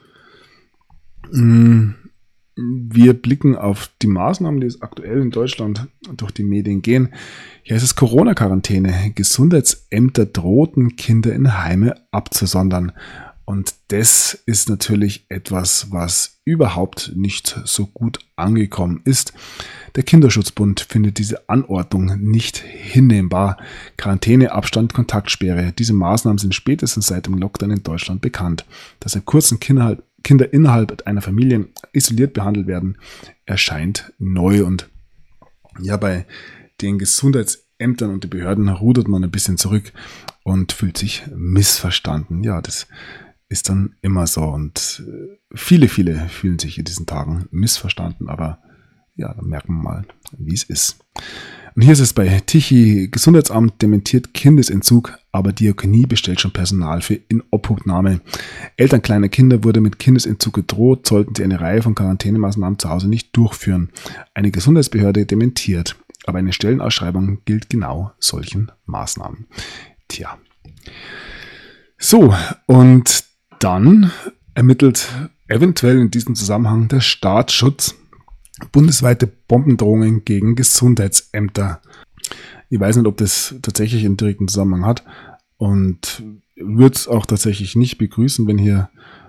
Wir blicken auf die Maßnahmen, die es aktuell in Deutschland durch die Medien gehen. Hier ist es Corona-Quarantäne. Gesundheitsämter drohten, Kinder in Heime abzusondern. Und das ist natürlich etwas, was überhaupt nicht so gut angekommen ist. Der Kinderschutzbund findet diese Anordnung nicht hinnehmbar. Quarantäne, Abstand, Kontaktsperre. Diese Maßnahmen sind spätestens seit dem Lockdown in Deutschland bekannt. Das seit kurzem Kinder Kinder innerhalb einer Familie isoliert behandelt werden, erscheint neu. Und ja, bei den Gesundheitsämtern und den Behörden rudert man ein bisschen zurück und fühlt sich missverstanden. Ja, das ist dann immer so. Und viele fühlen sich in diesen Tagen missverstanden, aber ja, dann merken wir mal, wie es ist. Und hier ist es bei Tichy: Gesundheitsamt dementiert Kindesentzug, aber Diakonie bestellt schon Personal für Inobhutnahme. Eltern kleiner Kinder wurde mit Kindesentzug gedroht, sollten sie eine Reihe von Quarantänemaßnahmen zu Hause nicht durchführen. Eine Gesundheitsbehörde dementiert, aber eine Stellenausschreibung gilt genau solchen Maßnahmen. Tja. So, und dann ermittelt eventuell in diesem Zusammenhang der Staatsschutz bundesweite Bombendrohungen gegen Gesundheitsämter. Ich weiß nicht, ob das tatsächlich einen direkten Zusammenhang hat und würde es auch tatsächlich nicht begrüßen, wenn hier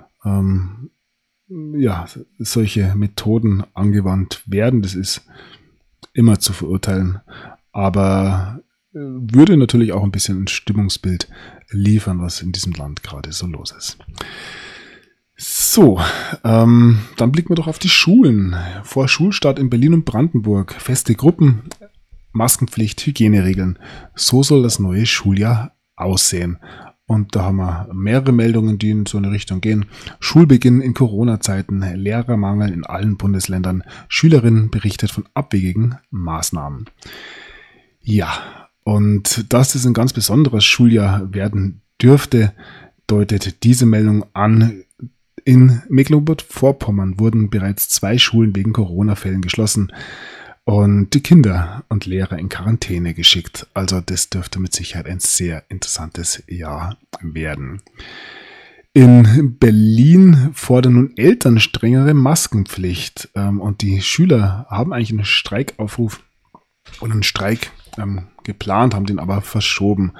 solche Methoden angewandt werden. Das ist immer zu verurteilen, aber würde natürlich auch ein bisschen ein Stimmungsbild liefern, was in diesem Land gerade so los ist. So, dann blicken wir doch auf die Schulen. Vor Schulstart in Berlin und Brandenburg. Feste Gruppen, Maskenpflicht, Hygieneregeln. So soll das neue Schuljahr aussehen. Und da haben wir mehrere Meldungen, die in so eine Richtung gehen. Schulbeginn in Corona-Zeiten, Lehrermangel in allen Bundesländern. Schülerin berichtet von abwegigen Maßnahmen. Ja, und dass es ein ganz besonderes Schuljahr werden dürfte, deutet diese Meldung an. In Mecklenburg-Vorpommern wurden bereits 2 Schulen wegen Corona-Fällen geschlossen und die Kinder und Lehrer in Quarantäne geschickt. Also das dürfte mit Sicherheit ein sehr interessantes Jahr werden. In Berlin fordern nun Eltern strengere Maskenpflicht und die Schüler haben eigentlich einen Streikaufruf und einen Streik geplant, haben den aber verschoben.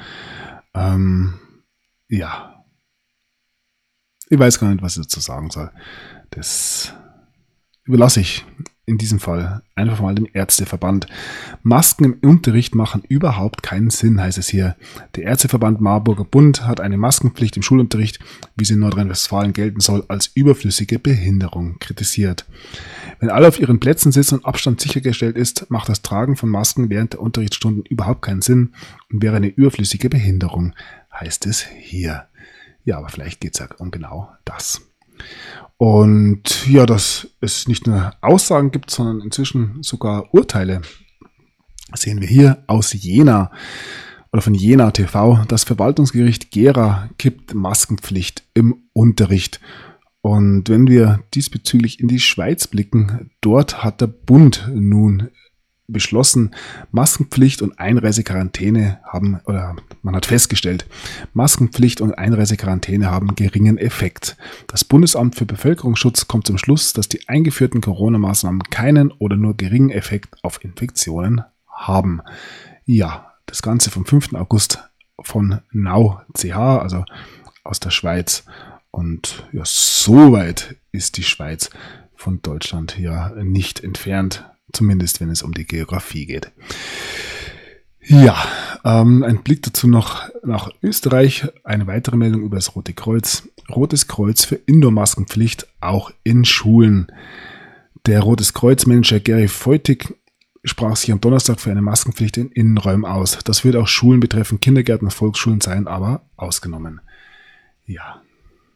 Ich weiß gar nicht, was ich dazu sagen soll. Das überlasse ich in diesem Fall einfach mal dem Ärzteverband. Masken im Unterricht machen überhaupt keinen Sinn, heißt es hier. Der Ärzteverband Marburger Bund hat eine Maskenpflicht im Schulunterricht, wie sie in Nordrhein-Westfalen gelten soll, als überflüssige Behinderung kritisiert. Wenn alle auf ihren Plätzen sitzen und Abstand sichergestellt ist, macht das Tragen von Masken während der Unterrichtsstunden überhaupt keinen Sinn und wäre eine überflüssige Behinderung, heißt es hier. Ja, aber vielleicht geht es ja um genau das. Und ja, dass es nicht nur Aussagen gibt, sondern inzwischen sogar Urteile, sehen wir hier aus Jena oder von Jena TV. Das Verwaltungsgericht Gera kippt Maskenpflicht im Unterricht. Und wenn wir diesbezüglich in die Schweiz blicken, dort hat der Bund nun beschlossen, Maskenpflicht und Einreisequarantäne man hat festgestellt, Maskenpflicht und Einreisequarantäne haben geringen Effekt. Das Bundesamt für Bevölkerungsschutz kommt zum Schluss, dass die eingeführten Corona-Maßnahmen keinen oder nur geringen Effekt auf Infektionen haben. Ja, das Ganze vom 5. August von Nau.ch, also aus der Schweiz. Und ja, so weit ist die Schweiz von Deutschland ja nicht entfernt. Zumindest, wenn es um die Geografie geht. Ja, ein Blick dazu noch nach Österreich. Eine weitere Meldung über das Rote Kreuz. Rotes Kreuz für Indoor-Maskenpflicht auch in Schulen. Der Rotes Kreuz-Manager Gary Feutig sprach sich am Donnerstag für eine Maskenpflicht in Innenräumen aus. Das wird auch Schulen betreffen, Kindergärten und Volksschulen seien aber ausgenommen. Ja.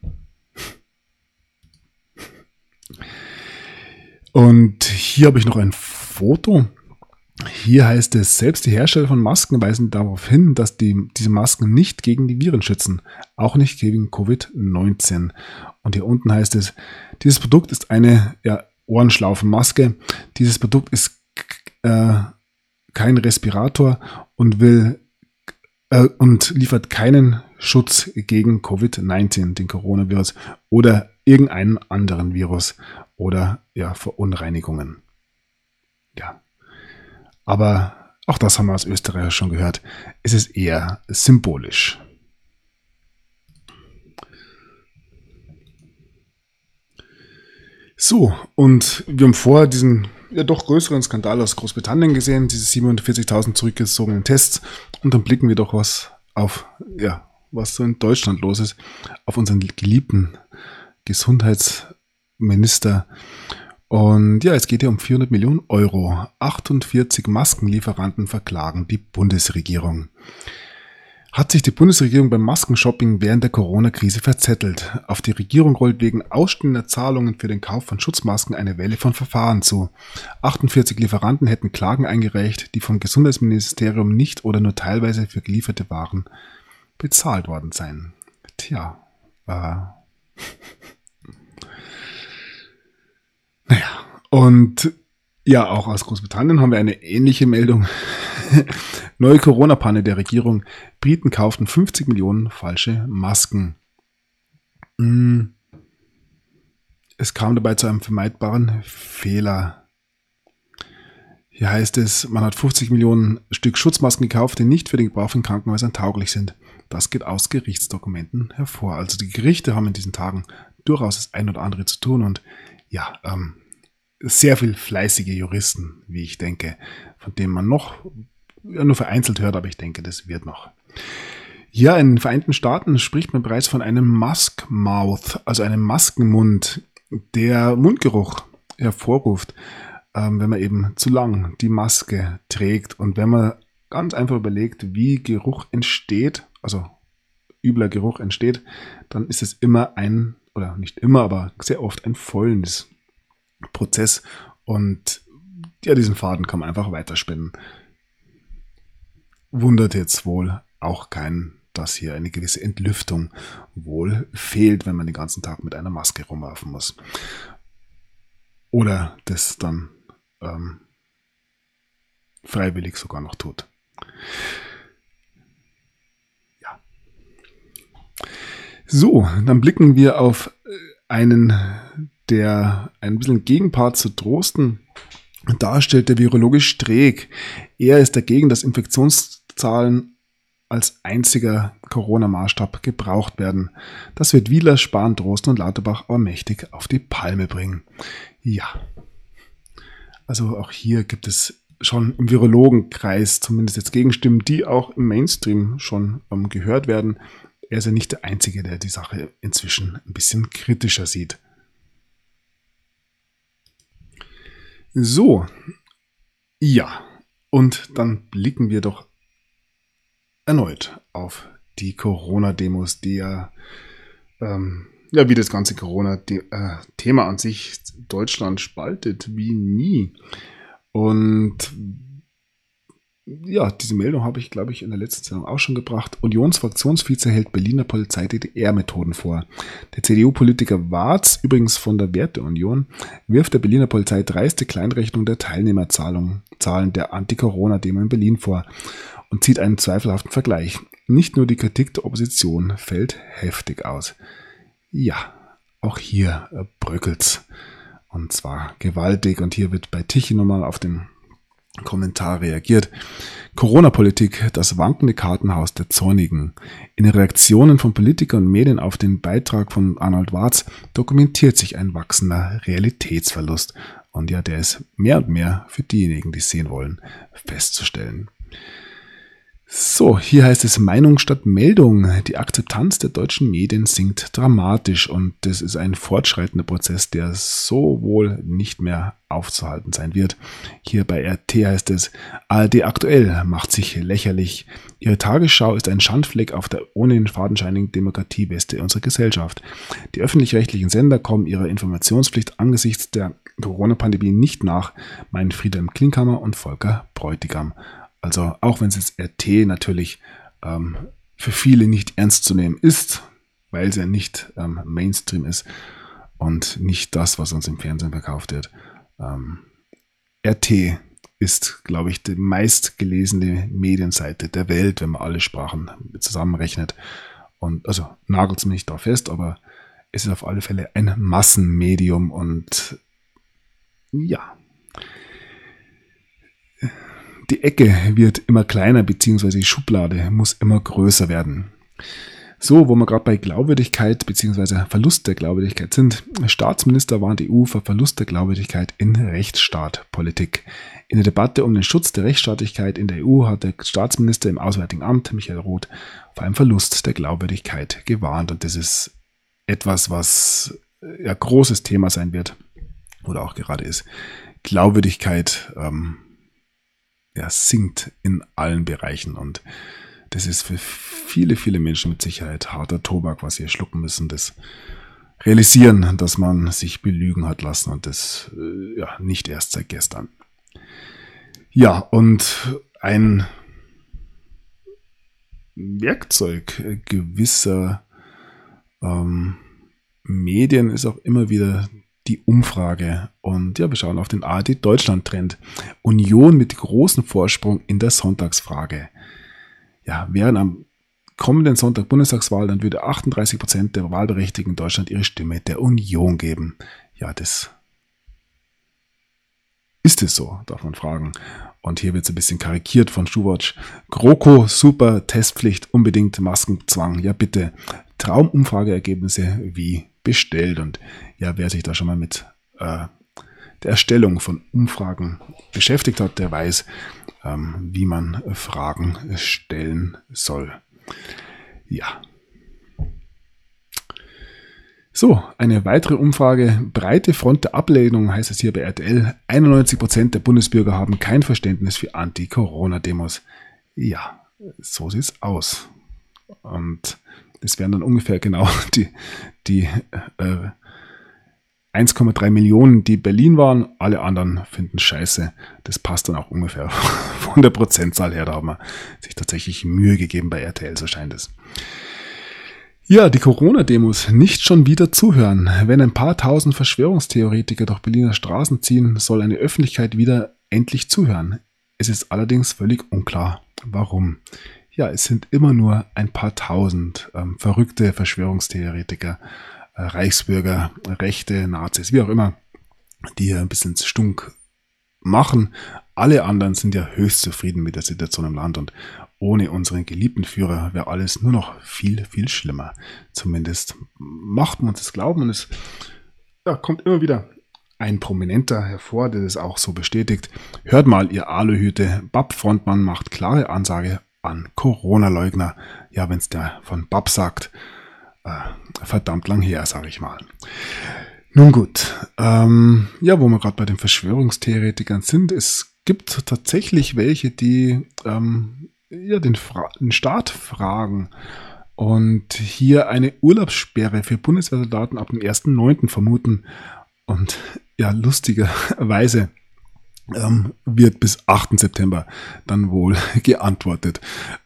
Und hier habe ich noch ein Foto. Hier heißt es, selbst die Hersteller von Masken weisen darauf hin, dass diese Masken nicht gegen die Viren schützen, auch nicht gegen Covid-19. Und hier unten heißt es, dieses Produkt ist eine Ohrenschlaufenmaske. Dieses Produkt ist kein Respirator und liefert keinen Schutz gegen Covid-19, den Coronavirus oder irgendeinen anderen Virus oder Verunreinigungen. Ja. Aber auch das haben wir als Österreicher schon gehört. Es ist eher symbolisch. So, und wir haben vorher diesen doch größeren Skandal aus Großbritannien gesehen, diese 47.000 zurückgezogenen Tests. Und dann blicken wir doch was so in Deutschland los ist, auf unseren geliebten Gesundheitsminister. Und ja, es geht hier um 400 Millionen Euro. 48 Maskenlieferanten verklagen die Bundesregierung. Hat sich die Bundesregierung beim Maskenshopping während der Corona-Krise verzettelt? Auf die Regierung rollt wegen ausstehender Zahlungen für den Kauf von Schutzmasken eine Welle von Verfahren zu. 48 Lieferanten hätten Klagen eingereicht, die vom Gesundheitsministerium nicht oder nur teilweise für gelieferte Waren bezahlt worden seien. Tja, naja, und ja, auch aus Großbritannien haben wir eine ähnliche Meldung. Neue Corona-Panne der Regierung. Briten kauften 50 Millionen falsche Masken. Es kam dabei zu einem vermeidbaren Fehler. Hier heißt es, man hat 50 Millionen Stück Schutzmasken gekauft, die nicht für den Gebrauch in Krankenhäusern tauglich sind. Das geht aus Gerichtsdokumenten hervor. Also die Gerichte haben in diesen Tagen durchaus das ein oder andere zu tun und ja, sehr viel fleißige Juristen, wie ich denke, von denen man noch nur vereinzelt hört, aber ich denke, das wird noch. Ja, in den Vereinigten Staaten spricht man bereits von einem Mask Mouth, also einem Maskenmund, der Mundgeruch hervorruft, wenn man eben zu lang die Maske trägt und wenn man ganz einfach überlegt, wie Geruch entsteht, also übler Geruch entsteht, dann ist es immer oder nicht immer, aber sehr oft ein vollendes Prozess und ja, diesen Faden kann man einfach weiterspinnen. Wundert jetzt wohl auch keinen, dass hier eine gewisse Entlüftung wohl fehlt, wenn man den ganzen Tag mit einer Maske rumlaufen muss. Oder das dann freiwillig sogar noch tut. Ja. So, dann blicken wir auf einen, der ein bisschen Gegenpart zu Drosten darstellt, der Virologe Streeck. Er ist dagegen, dass Infektionszahlen als einziger Corona-Maßstab gebraucht werden. Das wird Wieler, Spahn, Drosten und Lauterbach aber mächtig auf die Palme bringen. Ja, also auch hier gibt es schon im Virologenkreis zumindest jetzt Gegenstimmen, die auch im Mainstream schon gehört werden. Er ist ja nicht der Einzige, der die Sache inzwischen ein bisschen kritischer sieht. So, ja, und dann blicken wir doch erneut auf die Corona-Demos, die ja, wie das ganze Corona-Thema an sich Deutschland spaltet wie nie. Und ja, diese Meldung habe ich, glaube ich, in der letzten Sendung auch schon gebracht. Unionsfraktionsvize hält Berliner Polizei DDR-Methoden vor. Der CDU-Politiker Warz, übrigens von der Werteunion, wirft der Berliner Polizei dreiste Kleinrechnung der Teilnehmerzahlen der Anti-Corona-Demo in Berlin vor und zieht einen zweifelhaften Vergleich. Nicht nur die Kritik der Opposition fällt heftig aus. Ja, auch hier bröckelt's. Und zwar gewaltig. Und hier wird bei Tichy nochmal auf den Kommentar reagiert. Corona-Politik, das wankende Kartenhaus der Zornigen. In den Reaktionen von Politikern und Medien auf den Beitrag von Arnold Warz dokumentiert sich ein wachsender Realitätsverlust. Und ja, der ist mehr und mehr für diejenigen, die es sehen wollen, festzustellen. So, hier heißt es Meinung statt Meldung. Die Akzeptanz der deutschen Medien sinkt dramatisch und das ist ein fortschreitender Prozess, der so wohl nicht mehr aufzuhalten sein wird. Hier bei RT heißt es, ARD aktuell macht sich lächerlich. Ihre Tagesschau ist ein Schandfleck auf der ohnehin fadenscheinigen Demokratieweste unserer Gesellschaft. Die öffentlich-rechtlichen Sender kommen ihrer Informationspflicht angesichts der Corona-Pandemie nicht nach, meinen Friedhelm Klinkhammer und Volker Bräutigam. Also auch wenn es jetzt RT natürlich für viele nicht ernst zu nehmen ist, weil es ja nicht Mainstream ist und nicht das, was uns im Fernsehen verkauft wird. RT ist, glaube ich, die meistgelesene Medienseite der Welt, wenn man alle Sprachen zusammenrechnet. Und also nagelt es mich nicht da fest, aber es ist auf alle Fälle ein Massenmedium und ja. Die Ecke wird immer kleiner, beziehungsweise die Schublade muss immer größer werden. So, wo wir gerade bei Glaubwürdigkeit beziehungsweise Verlust der Glaubwürdigkeit sind. Staatsminister warnt EU vor Verlust der Glaubwürdigkeit in Rechtsstaatpolitik. In der Debatte um den Schutz der Rechtsstaatlichkeit in der EU hat der Staatsminister im Auswärtigen Amt, Michael Roth, vor einem Verlust der Glaubwürdigkeit gewarnt. Und das ist etwas, was ja großes Thema sein wird oder auch gerade ist. Glaubwürdigkeit ja, sinkt in allen Bereichen und das ist für viele, viele Menschen mit Sicherheit harter Tobak, was sie schlucken müssen, das realisieren, dass man sich belügen hat lassen und das ja nicht erst seit gestern. Ja, und ein Werkzeug gewisser Medien ist auch immer wieder die Umfrage. Und ja, wir schauen auf den ARD-Deutschland-Trend. Union mit großem Vorsprung in der Sonntagsfrage. Ja, während am kommenden Sonntag Bundestagswahl, dann würde 38% der Wahlberechtigten in Deutschland ihre Stimme der Union geben. Ja, das ist es so, darf man fragen. Und hier wird es ein bisschen karikiert von Schuwatsch. GroKo, super, Testpflicht, unbedingt Maskenzwang. Ja, bitte. Traumumfrageergebnisse wie bestellt. Und ja, wer sich da schon mal mit der Erstellung von Umfragen beschäftigt hat, der weiß, wie man Fragen stellen soll. Ja. So, eine weitere Umfrage. Breite Front der Ablehnung, heißt es hier bei RTL. 91% der Bundesbürger haben kein Verständnis für Anti-Corona-Demos. Ja, so sieht's aus. Und das wären dann ungefähr genau die 1,3 Millionen, die Berlin waren. Alle anderen finden scheiße. Das passt dann auch ungefähr von der Prozentzahl her. Da haben wir sich tatsächlich Mühe gegeben bei RTL, so scheint es. Ja, die Corona-Demos, nicht schon wieder zuhören. Wenn ein paar tausend Verschwörungstheoretiker durch Berliner Straßen ziehen, soll eine Öffentlichkeit wieder endlich zuhören. Es ist allerdings völlig unklar, warum. Ja, es sind immer nur ein paar tausend verrückte Verschwörungstheoretiker, Reichsbürger, Rechte, Nazis, wie auch immer, die hier ein bisschen stunk machen. Alle anderen sind ja höchst zufrieden mit der Situation im Land und ohne unseren geliebten Führer wäre alles nur noch viel, viel schlimmer. Zumindest macht man uns das glauben und es kommt immer wieder ein Prominenter hervor, der das auch so bestätigt. Hört mal, ihr Aluhüte, BAP-Frontmann macht klare Ansage an Corona-Leugner. Ja, wenn es der von BAP sagt, verdammt lang her, sage ich mal. Nun gut, ja, wo wir gerade bei den Verschwörungstheoretikern sind, es gibt tatsächlich welche, die den Staat fragen und hier eine Urlaubssperre für Bundeswehrsoldaten ab dem 1.9. vermuten. Und ja, lustigerweise wird bis 8. September dann wohl geantwortet.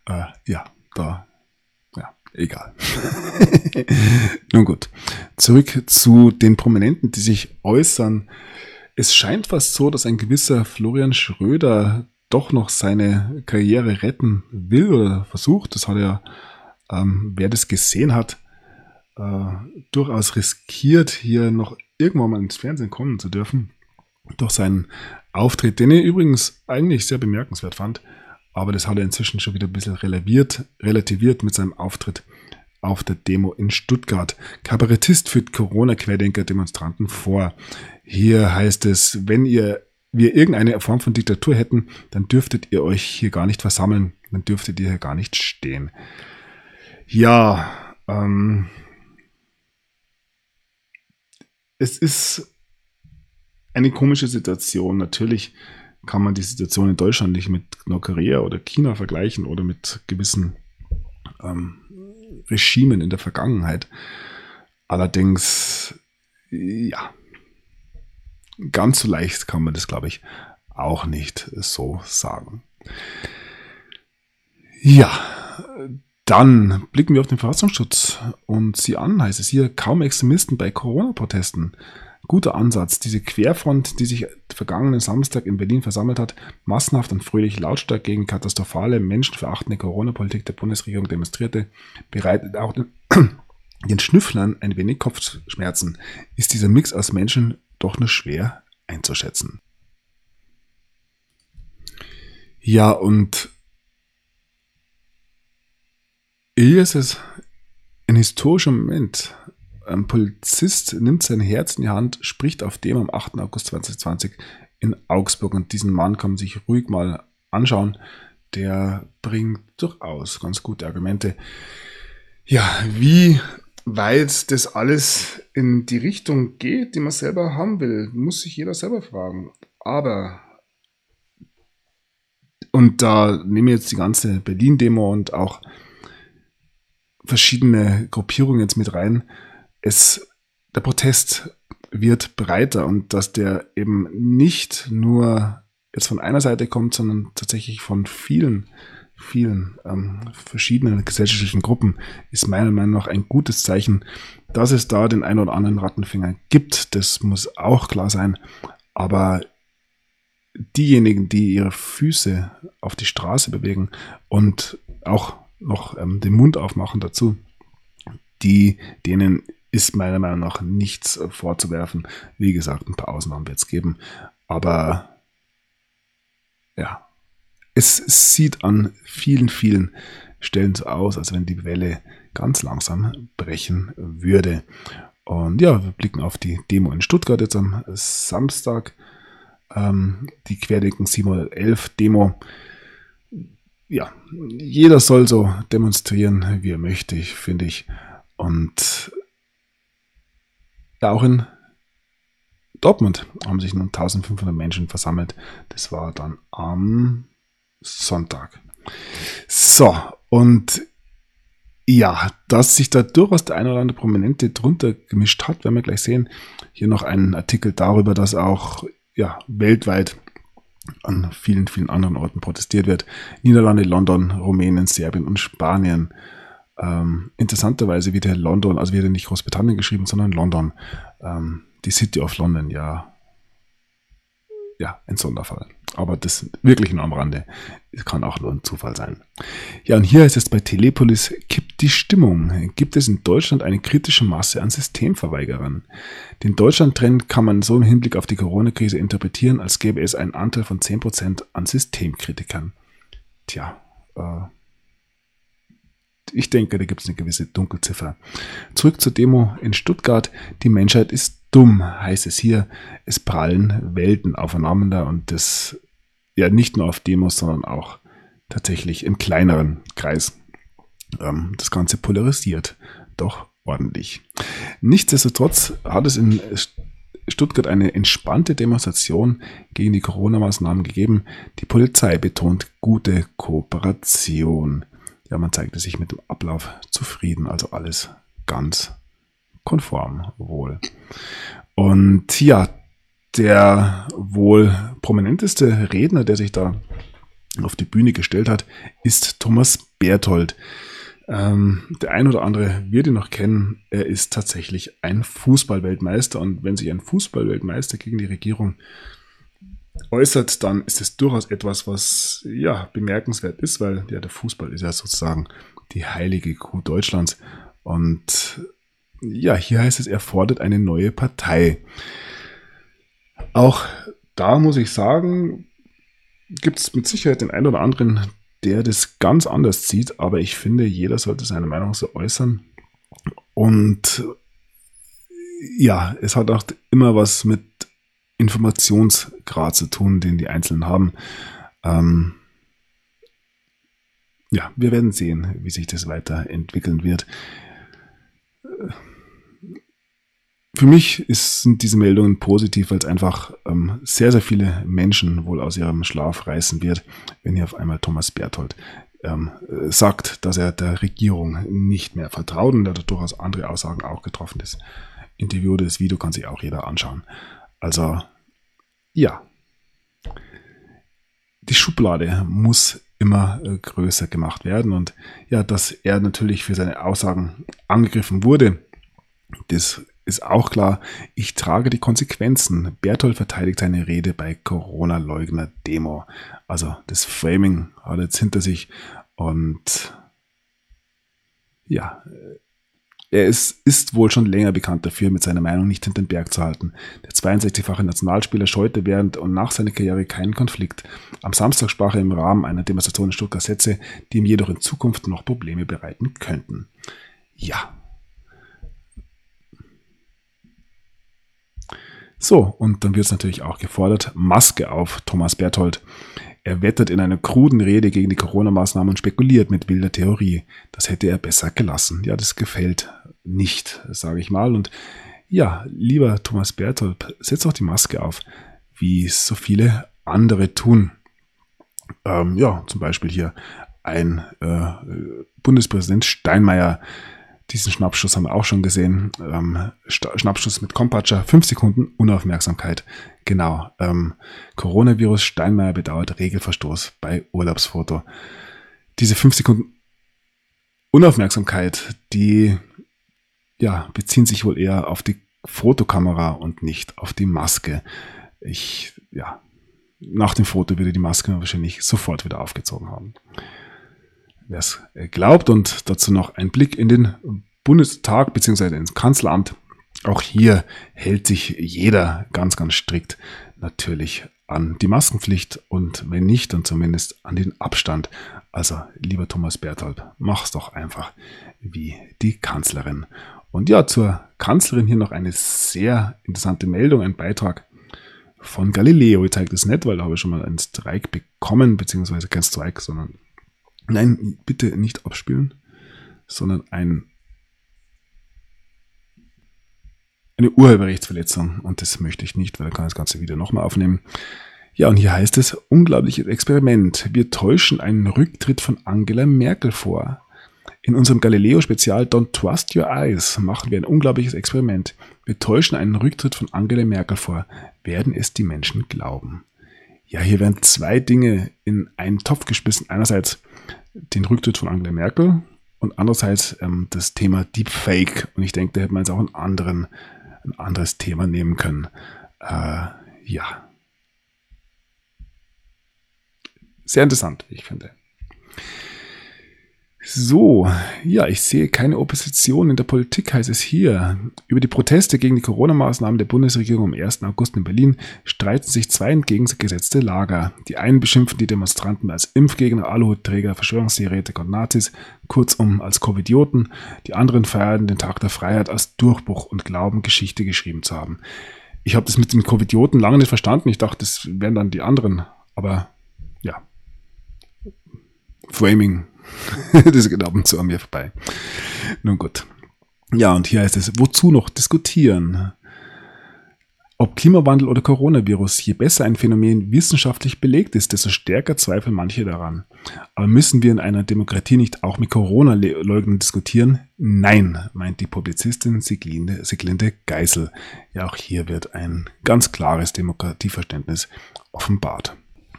Egal. Nun gut, zurück zu den Prominenten, die sich äußern. Es scheint fast so, dass ein gewisser Florian Schröder doch noch seine Karriere retten will oder versucht. Das hat er, wer das gesehen hat, durchaus riskiert, hier noch irgendwann mal ins Fernsehen kommen zu dürfen. Durch seinen Auftritt, den ich übrigens eigentlich sehr bemerkenswert fand. Aber das hat er inzwischen schon wieder ein bisschen relativiert mit seinem Auftritt auf der Demo in Stuttgart. Kabarettist führt Corona-Querdenker-Demonstranten vor. Hier heißt es, wenn wir irgendeine Form von Diktatur hätten, dann dürftet ihr euch hier gar nicht versammeln, dann dürftet ihr hier gar nicht stehen. Ja, es ist eine komische Situation. Natürlich kann man die Situation in Deutschland nicht mit Nordkorea oder China vergleichen oder mit gewissen Regimen in der Vergangenheit. Allerdings, ja, ganz so leicht kann man das, glaube ich, auch nicht so sagen. Ja, dann blicken wir auf den Verfassungsschutz und sie an, heißt es hier, kaum Extremisten bei Corona-Protesten. Guter Ansatz. Diese Querfront, die sich vergangenen Samstag in Berlin versammelt hat, massenhaft und fröhlich lautstark gegen katastrophale, menschenverachtende Corona-Politik der Bundesregierung demonstrierte, bereitet auch den Schnüfflern ein wenig Kopfschmerzen. Ist dieser Mix aus Menschen doch nur schwer einzuschätzen. Ja, und hier ist es ein historischer Moment. Ein Polizist nimmt sein Herz in die Hand, spricht auf dem am 8. August 2020 in Augsburg. Und diesen Mann kann man sich ruhig mal anschauen. Der bringt durchaus ganz gute Argumente. Ja, wie weil das alles in die Richtung geht, die man selber haben will, muss sich jeder selber fragen. Aber, und da nehme ich jetzt die ganze Berlin-Demo und auch verschiedene Gruppierungen jetzt mit rein, der Protest wird breiter und dass der eben nicht nur jetzt von einer Seite kommt, sondern tatsächlich von vielen verschiedenen gesellschaftlichen Gruppen, ist meiner Meinung nach ein gutes Zeichen, dass es da den einen oder anderen Rattenfänger gibt. Das muss auch klar sein. Aber diejenigen, die ihre Füße auf die Straße bewegen und auch noch den Mund aufmachen dazu, denen ist meiner Meinung nach nichts vorzuwerfen. Wie gesagt, ein paar Ausnahmen wird es geben. Aber ja, es sieht an vielen Stellen so aus, als wenn die Welle ganz langsam brechen würde. Und ja, wir blicken auf die Demo in Stuttgart jetzt am Samstag. Die Querdenken 711 Demo. Ja, jeder soll so demonstrieren, wie er möchte, finde ich. Und ja, auch in Dortmund haben sich nun 1500 Menschen versammelt. Das war dann am Sonntag. So, und ja, dass sich da durchaus der eine oder andere Prominente drunter gemischt hat, werden wir gleich sehen. Hier noch einen Artikel darüber, dass auch weltweit an vielen anderen Orten protestiert wird. Niederlande, London, Rumänien, Serbien und Spanien. Interessanterweise wird hier London, also wird hier nicht Großbritannien geschrieben, sondern London. Die City of London, ja, ein Sonderfall. Aber das wirklich nur am Rande. Es kann auch nur ein Zufall sein. Ja, und hier heißt es bei Telepolis, kippt die Stimmung. Gibt es in Deutschland eine kritische Masse an Systemverweigerern? Den Deutschland-Trend kann man so im Hinblick auf die Corona-Krise interpretieren, als gäbe es einen Anteil von 10% an Systemkritikern. Tja, ich denke, da gibt es eine gewisse Dunkelziffer. Zurück zur Demo in Stuttgart. Die Menschheit ist dumm, heißt es hier. Es prallen Welten aufeinander und das ja nicht nur auf Demos, sondern auch tatsächlich im kleineren Kreis. Das Ganze polarisiert doch ordentlich. Nichtsdestotrotz hat es in Stuttgart eine entspannte Demonstration gegen die Corona-Maßnahmen gegeben. Die Polizei betont gute Kooperation. Ja, man zeigte sich mit dem Ablauf zufrieden, also alles ganz konform wohl. Und ja, der wohl prominenteste Redner, der sich da auf die Bühne gestellt hat, ist Thomas Berthold. Der ein oder andere wird ihn noch kennen. Er ist tatsächlich ein Fußballweltmeister und wenn sich ein Fußballweltmeister gegen die Regierung äußert, dann ist es durchaus etwas, was bemerkenswert ist, weil der Fußball ist ja sozusagen die heilige Kuh Deutschlands. Und ja, hier heißt es, er fordert eine neue Partei. Auch da muss ich sagen, gibt es mit Sicherheit den einen oder anderen, der das ganz anders sieht, aber ich finde, jeder sollte seine Meinung so äußern. Und ja, es hat auch immer was mit Informationsgrad zu tun, den die Einzelnen haben. Wir werden sehen, wie sich das weiterentwickeln wird. Für mich sind diese Meldungen positiv, weil es einfach sehr viele Menschen wohl aus ihrem Schlaf reißen wird, wenn hier auf einmal Thomas Berthold sagt, dass er der Regierung nicht mehr vertraut und er hat durchaus andere Aussagen auch getroffen. Das Interview, das Video kann sich auch jeder anschauen. Also, ja. Die Schublade muss immer größer gemacht werden und ja, dass er natürlich für seine Aussagen angegriffen wurde, das ist auch klar. Ich trage die Konsequenzen. Berthold verteidigt seine Rede bei Corona-Leugner-Demo. Also das Framing hat er jetzt hinter sich und ja, er ist wohl schon länger bekannt dafür, mit seiner Meinung nicht hinter den Berg zu halten. Der 62-fache Nationalspieler scheute während und nach seiner Karriere keinen Konflikt. Am Samstag sprach er im Rahmen einer Demonstration in Stuttgart Sätze, die ihm jedoch in Zukunft noch Probleme bereiten könnten. Ja. So, und dann wird es natürlich auch gefordert, Maske auf Thomas Berthold. Er wettert in einer kruden Rede gegen die Corona-Maßnahmen und spekuliert mit wilder Theorie. Das hätte er besser gelassen. Ja, das gefällt nicht, sage ich mal. Und ja, lieber Thomas Berthold, setz doch die Maske auf, wie es so viele andere tun. Zum Beispiel hier ein Bundespräsident Steinmeier. Diesen Schnappschuss haben wir auch schon gesehen. Schnappschuss mit Kompatscher, 5 Sekunden Unaufmerksamkeit. Genau. Coronavirus, Steinmeier bedauert Regelverstoß bei Urlaubsfoto. Diese 5 Sekunden Unaufmerksamkeit, die beziehen sich wohl eher auf die Fotokamera und nicht auf die Maske. Nach dem Foto würde die Maske wahrscheinlich sofort wieder aufgezogen haben. Wer es glaubt, und dazu noch ein Blick in den Bundestag bzw. ins Kanzleramt. Auch hier hält sich jeder ganz, ganz strikt natürlich an die Maskenpflicht und wenn nicht, dann zumindest an den Abstand. Also, lieber Thomas Berthold, mach's doch einfach wie die Kanzlerin. Und ja, zur Kanzlerin hier noch eine sehr interessante Meldung, ein Beitrag von Galileo. Ich zeige das nicht, weil da habe ich schon mal einen Strike bekommen, beziehungsweise kein Strike, sondern nein, bitte nicht abspielen, sondern eine Urheberrechtsverletzung. Und das möchte ich nicht, weil dann kann ich das ganze Video nochmal aufnehmen. Ja, und hier heißt es, unglaubliches Experiment. Wir täuschen einen Rücktritt von Angela Merkel vor. In unserem Galileo-Spezial Don't Trust Your Eyes machen wir ein unglaubliches Experiment. Wir täuschen einen Rücktritt von Angela Merkel vor. Werden es die Menschen glauben? Ja, hier werden 2 Dinge in einen Topf geschmissen. Einerseits den Rücktritt von Angela Merkel und andererseits das Thema Deepfake. Und ich denke, da hätte man jetzt auch ein anderes Thema nehmen können. Sehr interessant, wie ich finde. So, ja, ich sehe keine Opposition in der Politik, heißt es hier. Über die Proteste gegen die Corona-Maßnahmen der Bundesregierung am 1. August in Berlin streiten sich 2 entgegengesetzte Lager. Die einen beschimpfen die Demonstranten als Impfgegner, Aluhutträger, Verschwörungstheoretiker und Nazis, kurzum als Covidioten. Die anderen feiern den Tag der Freiheit als Durchbruch und glauben, Geschichte geschrieben zu haben. Ich habe das mit den Covidioten lange nicht verstanden. Ich dachte, das wären dann die anderen. Aber ja, Framing. Das geht ab und zu an mir vorbei. Nun gut. Ja, und hier heißt es, wozu noch diskutieren? Ob Klimawandel oder Coronavirus, je besser ein Phänomen wissenschaftlich belegt ist, desto stärker zweifeln manche daran. Aber müssen wir in einer Demokratie nicht auch mit Corona-Leugnern diskutieren? Nein, meint die Publizistin Sieglinde Geisel. Ja, auch hier wird ein ganz klares Demokratieverständnis offenbart.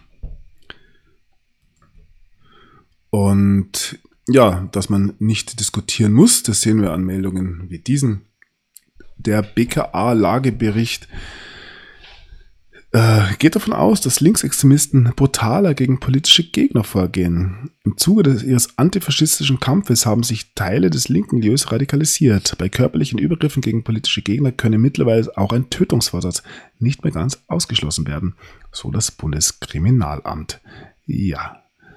Und ja, dass man nicht diskutieren muss, das sehen wir an Meldungen wie diesen. Der BKA-Lagebericht geht davon aus, dass Linksextremisten brutaler gegen politische Gegner vorgehen. Im Zuge ihres antifaschistischen Kampfes haben sich Teile des linken Milieus radikalisiert. Bei körperlichen Übergriffen gegen politische Gegner könne mittlerweile auch ein Tötungsvorsatz nicht mehr ganz ausgeschlossen werden, so das Bundeskriminalamt. Ja,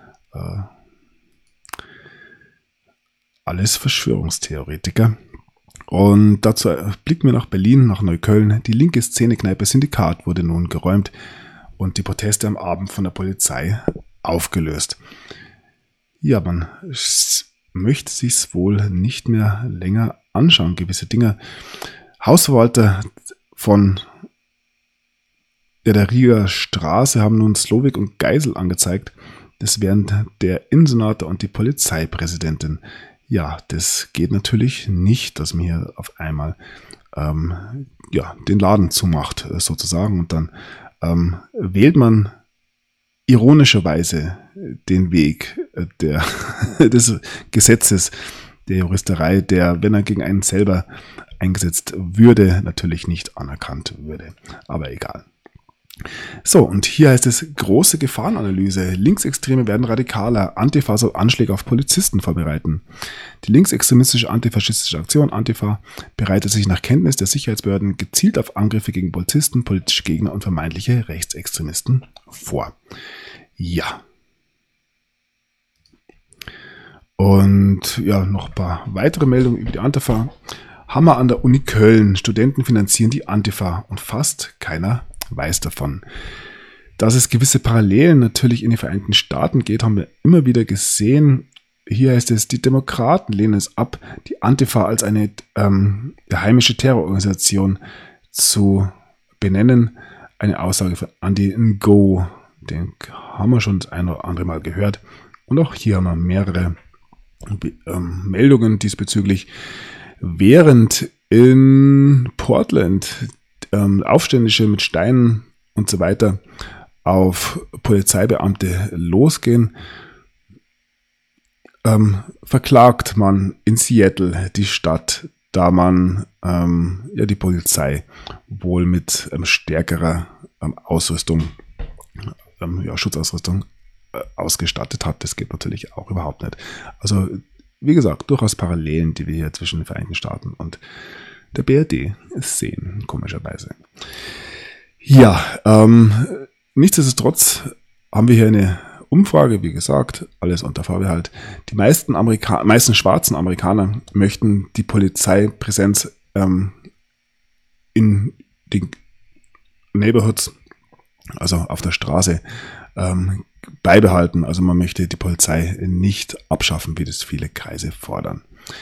alles Verschwörungstheoretiker. Und dazu blicken wir nach Berlin, nach Neukölln. Die linke Szenekneipe Syndikat wurde nun geräumt und die Proteste am Abend von der Polizei aufgelöst. Ja, man möchte sich's wohl nicht mehr länger anschauen, gewisse Dinge. Hausverwalter von der Rieger Straße haben nun Slowik und Geisel angezeigt. Das wären der Innensenator und die Polizeipräsidentin. Ja, das geht natürlich nicht, dass man hier auf einmal den Laden zumacht, sozusagen. Und dann wählt man ironischerweise den Weg des Gesetzes der Juristerei, der, wenn er gegen einen selber eingesetzt würde, natürlich nicht anerkannt würde. Aber egal. So, und hier heißt es, große Gefahrenanalyse. Linksextreme werden radikaler. Antifa soll Anschläge auf Polizisten vorbereiten. Die linksextremistische antifaschistische Aktion Antifa bereitet sich nach Kenntnis der Sicherheitsbehörden gezielt auf Angriffe gegen Polizisten, politische Gegner und vermeintliche Rechtsextremisten vor. Ja. Und ja, noch ein paar weitere Meldungen über die Antifa. Hammer an der Uni Köln. Studenten finanzieren die Antifa und fast keiner weiß davon. Dass es gewisse Parallelen natürlich in den Vereinigten Staaten geht, haben wir immer wieder gesehen. hier heißt es, die Demokraten lehnen es ab, die Antifa als eine heimische Terrororganisation zu benennen. Eine Aussage von Andy Ngo, den haben wir schon das ein oder andere Mal gehört. Und auch hier haben wir mehrere Meldungen diesbezüglich. Während in Portland Aufständische mit Steinen und so weiter auf Polizeibeamte losgehen, verklagt man in Seattle die Stadt, da man die Polizei wohl mit stärkerer Ausrüstung, Schutzausrüstung ausgestattet hat. Das geht natürlich auch überhaupt nicht. Also wie gesagt, durchaus Parallelen, die wir hier zwischen den Vereinigten Staaten und der BRD sehen, komischerweise. Ja, nichtsdestotrotz haben wir hier eine Umfrage, wie gesagt, alles unter Vorbehalt. Die meisten schwarzen Amerikaner möchten die Polizeipräsenz in den Neighborhoods, also auf der Straße, beibehalten. Also man möchte die Polizei nicht abschaffen, wie das viele Kreise fordern.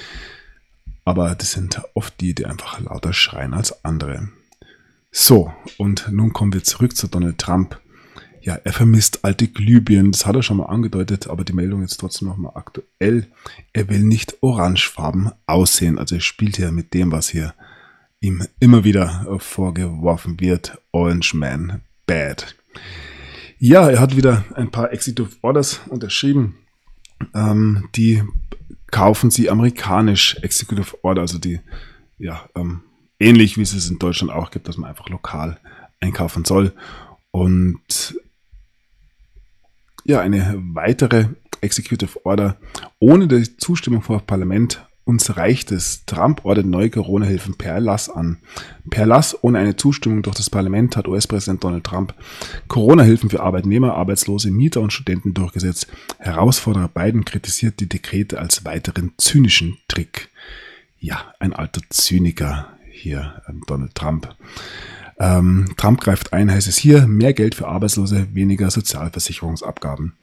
Aber das sind oft die einfach lauter schreien als andere. So, und nun kommen wir zurück zu Donald Trump. Ja, er vermisst alte Glühbirnen, das hat er schon mal angedeutet, aber die Meldung ist trotzdem nochmal aktuell. Er will nicht orangefarben aussehen, also er spielt hier mit dem, was hier ihm immer wieder vorgeworfen wird. Orange Man Bad. Ja, er hat wieder ein paar Executive Orders unterschrieben. Die kaufen sie amerikanisch, Executive Order, also die, ähnlich wie es in Deutschland auch gibt, dass man einfach lokal einkaufen soll. Und ja, eine weitere Executive Order ohne die Zustimmung vom Parlament. Uns reicht es. Trump ordnet neue Corona-Hilfen per Erlass an. Per Erlass ohne eine Zustimmung durch das Parlament hat US-Präsident Donald Trump Corona-Hilfen für Arbeitnehmer, Arbeitslose, Mieter und Studenten durchgesetzt. Herausforderer Biden kritisiert die Dekrete als weiteren zynischen Trick. Ja, ein alter Zyniker hier, Donald Trump. Trump greift ein, heißt es hier, mehr Geld für Arbeitslose, weniger Sozialversicherungsabgaben.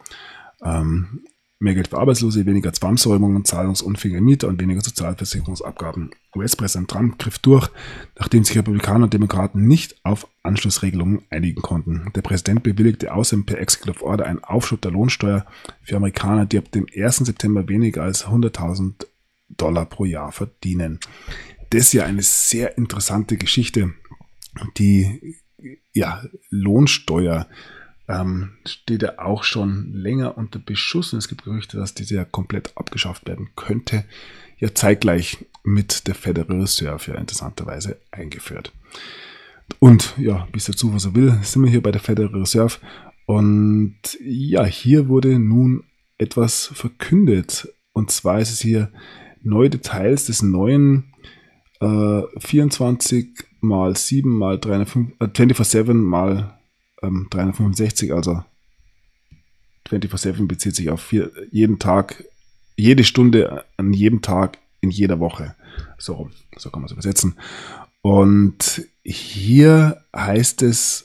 Mehr Geld für Arbeitslose, weniger Zwangsräumungen, zahlungsunfähige Mieter und weniger Sozialversicherungsabgaben. US-Präsident Trump griff durch, nachdem sich Republikaner und Demokraten nicht auf Anschlussregelungen einigen konnten. Der Präsident bewilligte außerdem per Executive Order einen Aufschub der Lohnsteuer für Amerikaner, die ab dem 1. September weniger als $100.000 pro Jahr verdienen. Das ist ja eine sehr interessante Geschichte. Die Lohnsteuer steht ja auch schon länger unter Beschuss und es gibt Gerüchte, dass diese ja komplett abgeschafft werden könnte. Ja, zeitgleich mit der Federal Reserve ja interessanterweise eingeführt. Und ja, wie es der Zufall so will, sind wir hier bei der Federal Reserve und ja, hier wurde nun etwas verkündet und zwar ist es hier neue Details des neuen 24 mal 7 mal 24/7 mal 365, also 24/7 bezieht sich auf jeden Tag, jede Stunde an jedem Tag in jeder Woche. So kann man es übersetzen. Und hier heißt es,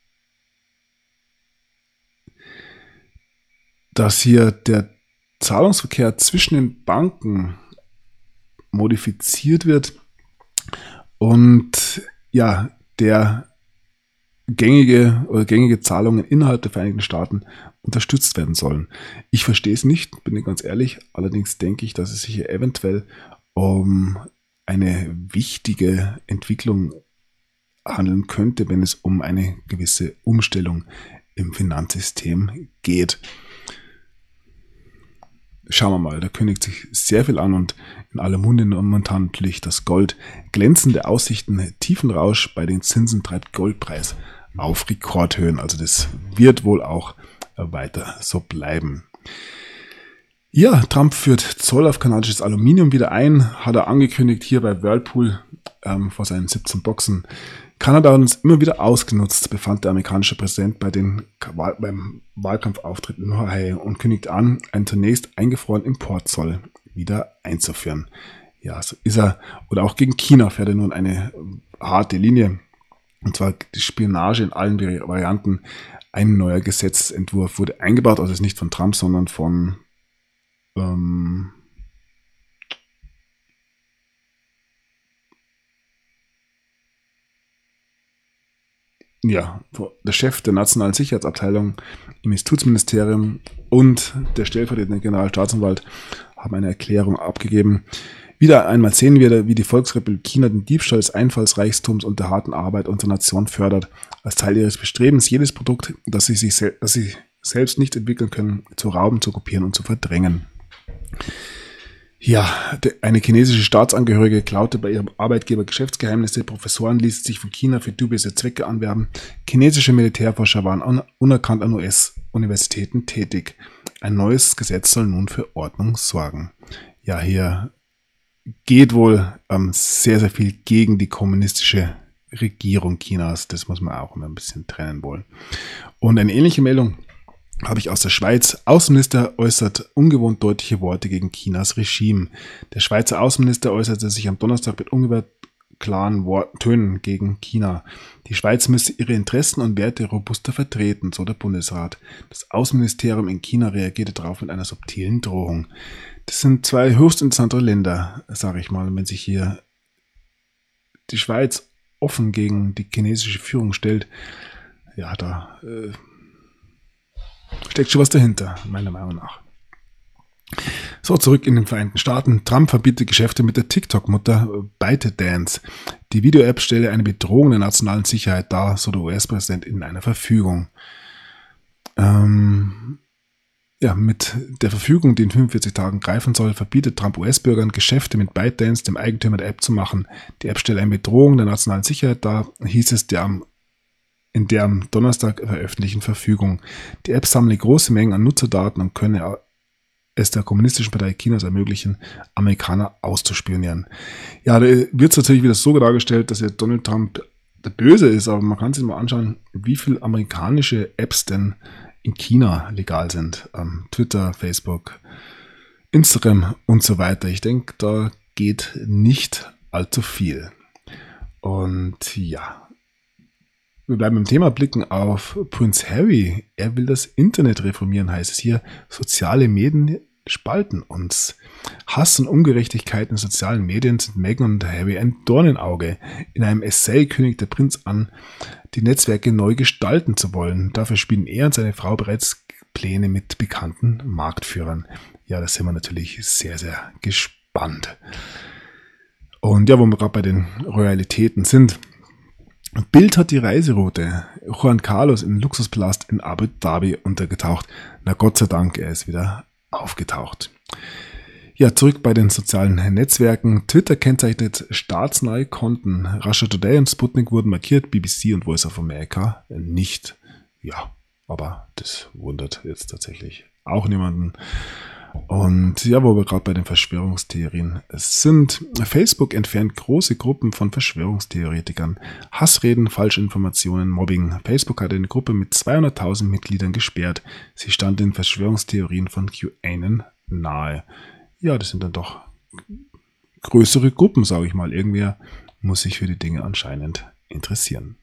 dass hier der Zahlungsverkehr zwischen den Banken modifiziert wird und der gängige Zahlungen innerhalb der Vereinigten Staaten unterstützt werden sollen. Ich verstehe es nicht, bin ich ganz ehrlich, allerdings denke ich, dass es sich hier eventuell um eine wichtige Entwicklung handeln könnte, wenn es um eine gewisse Umstellung im Finanzsystem geht. Schauen wir mal, da kündigt sich sehr viel an und in aller Munde momentan natürlich das Gold. Glänzende Aussichten, Tiefenrausch bei den Zinsen treibt Goldpreis auf Rekordhöhen. Also das wird wohl auch weiter so bleiben. Ja, Trump führt Zoll auf kanadisches Aluminium wieder ein, hat er angekündigt hier bei Whirlpool vor seinen 17 Boxen. Kanada hat uns immer wieder ausgenutzt, befand der amerikanische Präsident beim Wahlkampfauftritt in Ohio und kündigt an, einen zunächst eingefrorenen Importzoll wieder einzuführen. Ja, so ist er. Oder auch gegen China fährt er nun eine harte Linie. Und zwar die Spionage in allen Varianten. Ein neuer Gesetzentwurf wurde eingebaut, also ist nicht von Trump, sondern von der Chef der Nationalen Sicherheitsabteilung im Justizministerium und der stellvertretende Generalstaatsanwalt haben eine Erklärung abgegeben. Wieder einmal sehen wir, wie die Volksrepublik China den Diebstahl des Einfallsreichtums und der harten Arbeit unserer Nation fördert, als Teil ihres Bestrebens, jedes Produkt, das sie selbst nicht entwickeln können, zu rauben, zu kopieren und zu verdrängen. Ja, eine chinesische Staatsangehörige klaute bei ihrem Arbeitgeber Geschäftsgeheimnisse, Professoren ließen sich von China für dubiose Zwecke anwerben, chinesische Militärforscher waren unerkannt an US-Universitäten tätig. Ein neues Gesetz soll nun für Ordnung sorgen. Ja, hier geht wohl sehr, sehr viel gegen die kommunistische Regierung Chinas. Das muss man auch immer ein bisschen trennen wollen. Und eine ähnliche Meldung habe ich aus der Schweiz. Außenminister äußert ungewohnt deutliche Worte gegen Chinas Regime. Der Schweizer Außenminister äußerte sich am Donnerstag mit ungewöhnlich klaren Tönen gegen China. Die Schweiz müsse ihre Interessen und Werte robuster vertreten, so der Bundesrat. Das Außenministerium in China reagierte darauf mit einer subtilen Drohung. Das sind zwei höchst interessante Länder, sage ich mal. Wenn sich hier die Schweiz offen gegen die chinesische Führung stellt, ja, da steckt schon was dahinter, meiner Meinung nach. So, zurück in den Vereinigten Staaten. Trump verbietet Geschäfte mit der TikTok-Mutter ByteDance. Die Video-App stelle eine Bedrohung der nationalen Sicherheit dar, so der US-Präsident in einer Verfügung. Mit der Verfügung, die in 45 Tagen greifen soll, verbietet Trump US-Bürgern, Geschäfte mit ByteDance, dem Eigentümer der App, zu machen. Die App stelle eine Bedrohung der nationalen Sicherheit dar, hieß es in der am Donnerstag veröffentlichten Verfügung. Die App sammle große Mengen an Nutzerdaten und könne es der Kommunistischen Partei Chinas ermöglichen, Amerikaner auszuspionieren. Ja, da wird es natürlich wieder so dargestellt, dass ja Donald Trump der Böse ist, aber man kann sich mal anschauen, wie viele amerikanische Apps denn in China legal sind. Twitter, Facebook, Instagram und so weiter. Ich denke, da geht nicht allzu viel. Und ja, wir bleiben im Thema, blicken auf Prince Harry. Er will das Internet reformieren, heißt es hier. Soziale Medien spalten uns. Hass und Ungerechtigkeiten in sozialen Medien sind Meghan und Harry ein Dorn im Auge. In einem Essay kündigt der Prinz an, die Netzwerke neu gestalten zu wollen. Dafür spielen er und seine Frau bereits Pläne mit bekannten Marktführern. Ja, da sind wir natürlich sehr, sehr gespannt. Und ja, wo wir gerade bei den Royalitäten sind. Bild hat die Reiseroute. Juan Carlos im Luxuspalast in Abu Dhabi untergetaucht. Na Gott sei Dank, er ist wieder aufgetaucht. Ja, zurück bei den sozialen Netzwerken. Twitter kennzeichnet staatsnahe Konten. Russia Today und Sputnik wurden markiert, BBC und Voice of America nicht. Ja, aber das wundert jetzt tatsächlich auch niemanden. Und ja, wo wir gerade bei den Verschwörungstheorien sind, Facebook entfernt große Gruppen von Verschwörungstheoretikern. Hassreden, Falschinformationen, Mobbing. Facebook hat eine Gruppe mit 200.000 Mitgliedern gesperrt. Sie stand den Verschwörungstheorien von QAnon nahe. Ja, das sind dann doch größere Gruppen, sage ich mal. Irgendwer muss sich für die Dinge anscheinend interessieren.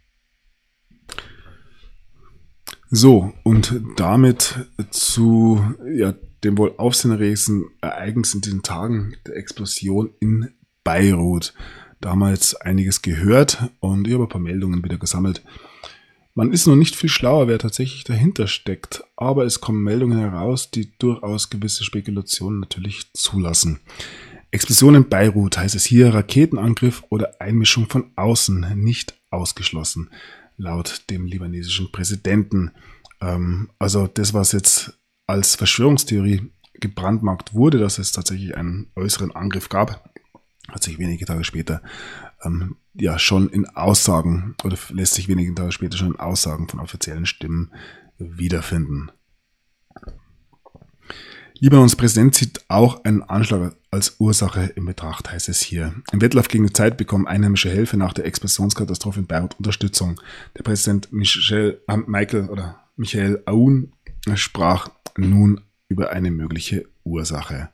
So, und damit zu dem wohl aufsehenerregenden Ereignis in diesen Tagen, der Explosion in Beirut. Damals einiges gehört und ich habe ein paar Meldungen wieder gesammelt. Man ist noch nicht viel schlauer, wer tatsächlich dahinter steckt, aber es kommen Meldungen heraus, die durchaus gewisse Spekulationen natürlich zulassen. Explosion in Beirut, heißt es hier, Raketenangriff oder Einmischung von außen, nicht ausgeschlossen, laut dem libanesischen Präsidenten. Also das, was jetzt als Verschwörungstheorie gebrandmarkt wurde, dass es tatsächlich einen äußeren Angriff gab, hat sich wenige Tage später schon in Aussagen, oder lässt sich wenige Tage später schon in Aussagen von offiziellen Stimmen wiederfinden. Libanons Präsident zieht auch einen Anschlag als Ursache in Betracht, heißt es hier. Im Wettlauf gegen die Zeit bekommen einheimische Helfer nach der Explosionskatastrophe in Beirut Unterstützung. Der Präsident Michael Aoun sprach nun über eine mögliche Ursache.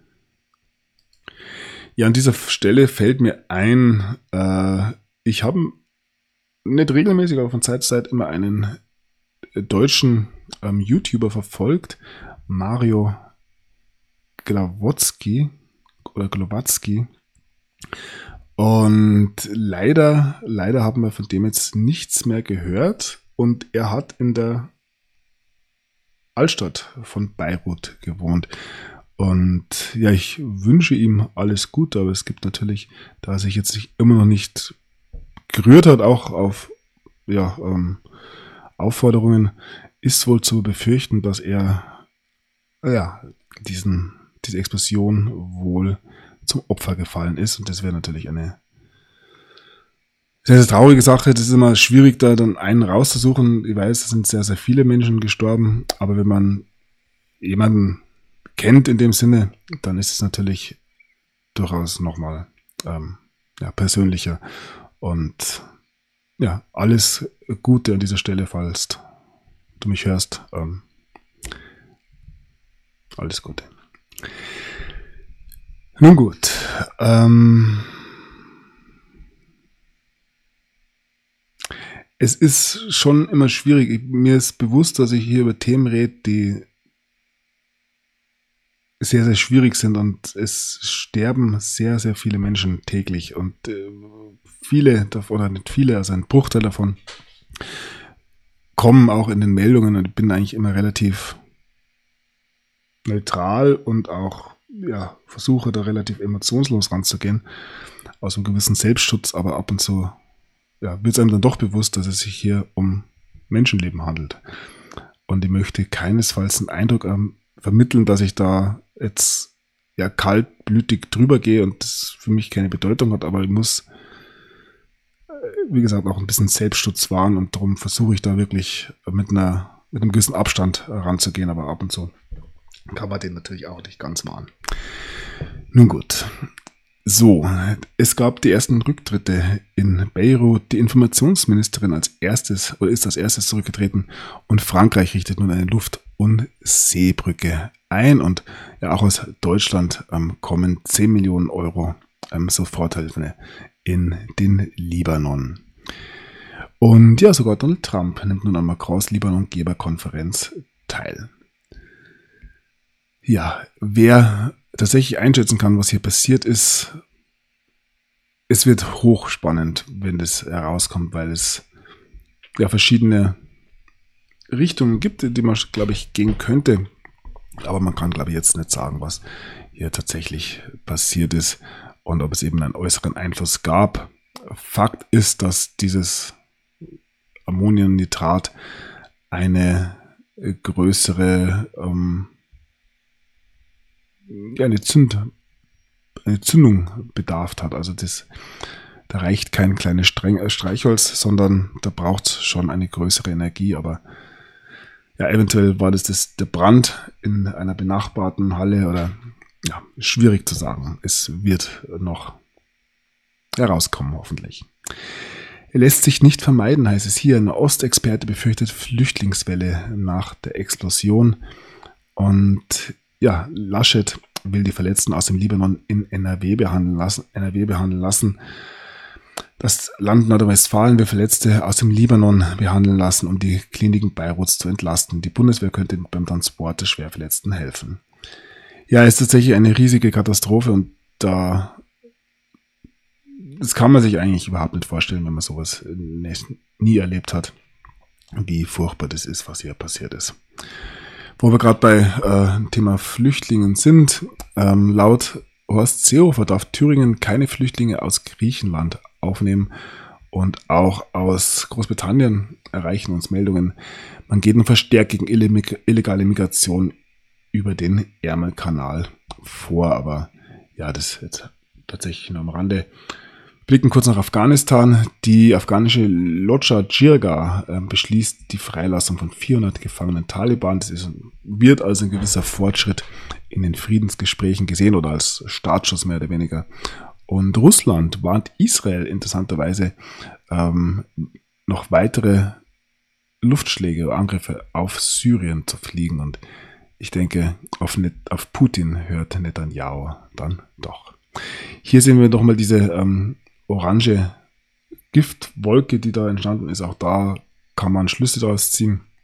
Ja, an dieser Stelle fällt mir ein, ich habe nicht regelmäßig, aber von Zeit zu Zeit immer einen deutschen YouTuber verfolgt, Mario Glowatzki oder Glowatzki. Und leider haben wir von dem jetzt nichts mehr gehört. Und er hat in der Altstadt von Beirut gewohnt. Und ja, ich wünsche ihm alles Gute, aber es gibt natürlich, da er sich jetzt immer noch nicht gerührt hat, auch auf Aufforderungen, ist wohl zu befürchten, dass er diese Explosion wohl zum Opfer gefallen ist. Und das wäre natürlich eine sehr, sehr traurige Sache. Das ist immer schwierig, da dann einen rauszusuchen. Ich weiß, es sind sehr, sehr viele Menschen gestorben, aber wenn man jemanden kennt in dem Sinne, dann ist es natürlich durchaus nochmal persönlicher. Und ja, alles Gute an dieser Stelle, falls du mich hörst. Alles Gute. Nun gut. Es ist schon immer schwierig. Mir ist bewusst, dass ich hier über Themen rede, die sehr, sehr schwierig sind, und es sterben sehr, sehr viele Menschen täglich, und viele davon, oder nicht viele, also ein Bruchteil davon kommen auch in den Meldungen, und ich bin eigentlich immer relativ neutral und auch versuche da relativ emotionslos ranzugehen, aus einem gewissen Selbstschutz, aber ab und zu wird es einem dann doch bewusst, dass es sich hier um Menschenleben handelt. Und ich möchte keinesfalls einen Eindruck vermitteln, dass ich da jetzt kaltblütig drüber gehe und das für mich keine Bedeutung hat, aber ich muss, wie gesagt, auch ein bisschen Selbstschutz wahren, und darum versuche ich da wirklich mit einem gewissen Abstand ranzugehen, aber ab und zu kann man den natürlich auch nicht ganz wahren. Nun gut. So, es gab die ersten Rücktritte in Beirut. Die Informationsministerin ist als erstes zurückgetreten, und Frankreich richtet nun eine Luft- und Seebrücke ein, und auch aus Deutschland kommen 10 Millionen Euro Soforthilfe in den Libanon. Und sogar Donald Trump nimmt nun an Macrons Libanon-Geberkonferenz teil. Ja, wer tatsächlich einschätzen kann, was hier passiert ist, es wird hochspannend, wenn das herauskommt, weil es verschiedene Richtungen gibt, in die man, glaube ich, gehen könnte. Aber man kann, glaube ich, jetzt nicht sagen, was hier tatsächlich passiert ist und ob es eben einen äußeren Einfluss gab. Fakt ist, dass dieses Ammoniumnitrat eine größere eine Zündung bedarf hat. Also da reicht kein kleines Streichholz, sondern da braucht es schon eine größere Energie. Aber eventuell war das der Brand in einer benachbarten Halle, oder schwierig zu sagen. Es wird noch herauskommen, hoffentlich. Er lässt sich nicht vermeiden, heißt es hier. Ein Ostexperte befürchtet Flüchtlingswelle nach der Explosion. Und Laschet will die Verletzten aus dem Libanon in NRW behandeln lassen. Das Land Nordrhein-Westfalen will Verletzte aus dem Libanon behandeln lassen, um die Kliniken Beiruts zu entlasten. Die Bundeswehr könnte beim Transport der Schwerverletzten helfen. Ja, es ist tatsächlich eine riesige Katastrophe, und das kann man sich eigentlich überhaupt nicht vorstellen, wenn man sowas nie erlebt hat, wie furchtbar das ist, was hier passiert ist. Wo wir gerade bei Thema Flüchtlingen sind, laut Horst Seehofer darf Thüringen keine Flüchtlinge aus Griechenland aufnehmen, und auch aus Großbritannien erreichen uns Meldungen, man geht nun verstärkt gegen illegale Migration über den Ärmelkanal vor, aber das jetzt tatsächlich nur am Rande. Blicken kurz nach Afghanistan. Die afghanische Lodja Jirga beschließt die Freilassung von 400 gefangenen Taliban. Das wird als ein gewisser Fortschritt in den Friedensgesprächen gesehen, oder als Startschuss mehr oder weniger. Und Russland warnt Israel interessanterweise, noch weitere Luftschläge oder Angriffe auf Syrien zu fliegen. Und ich denke, auf Putin hört Netanyahu dann doch. Hier sehen wir nochmal diese orange Giftwolke, die da entstanden ist. Auch da kann man Schlüsse daraus ziehen.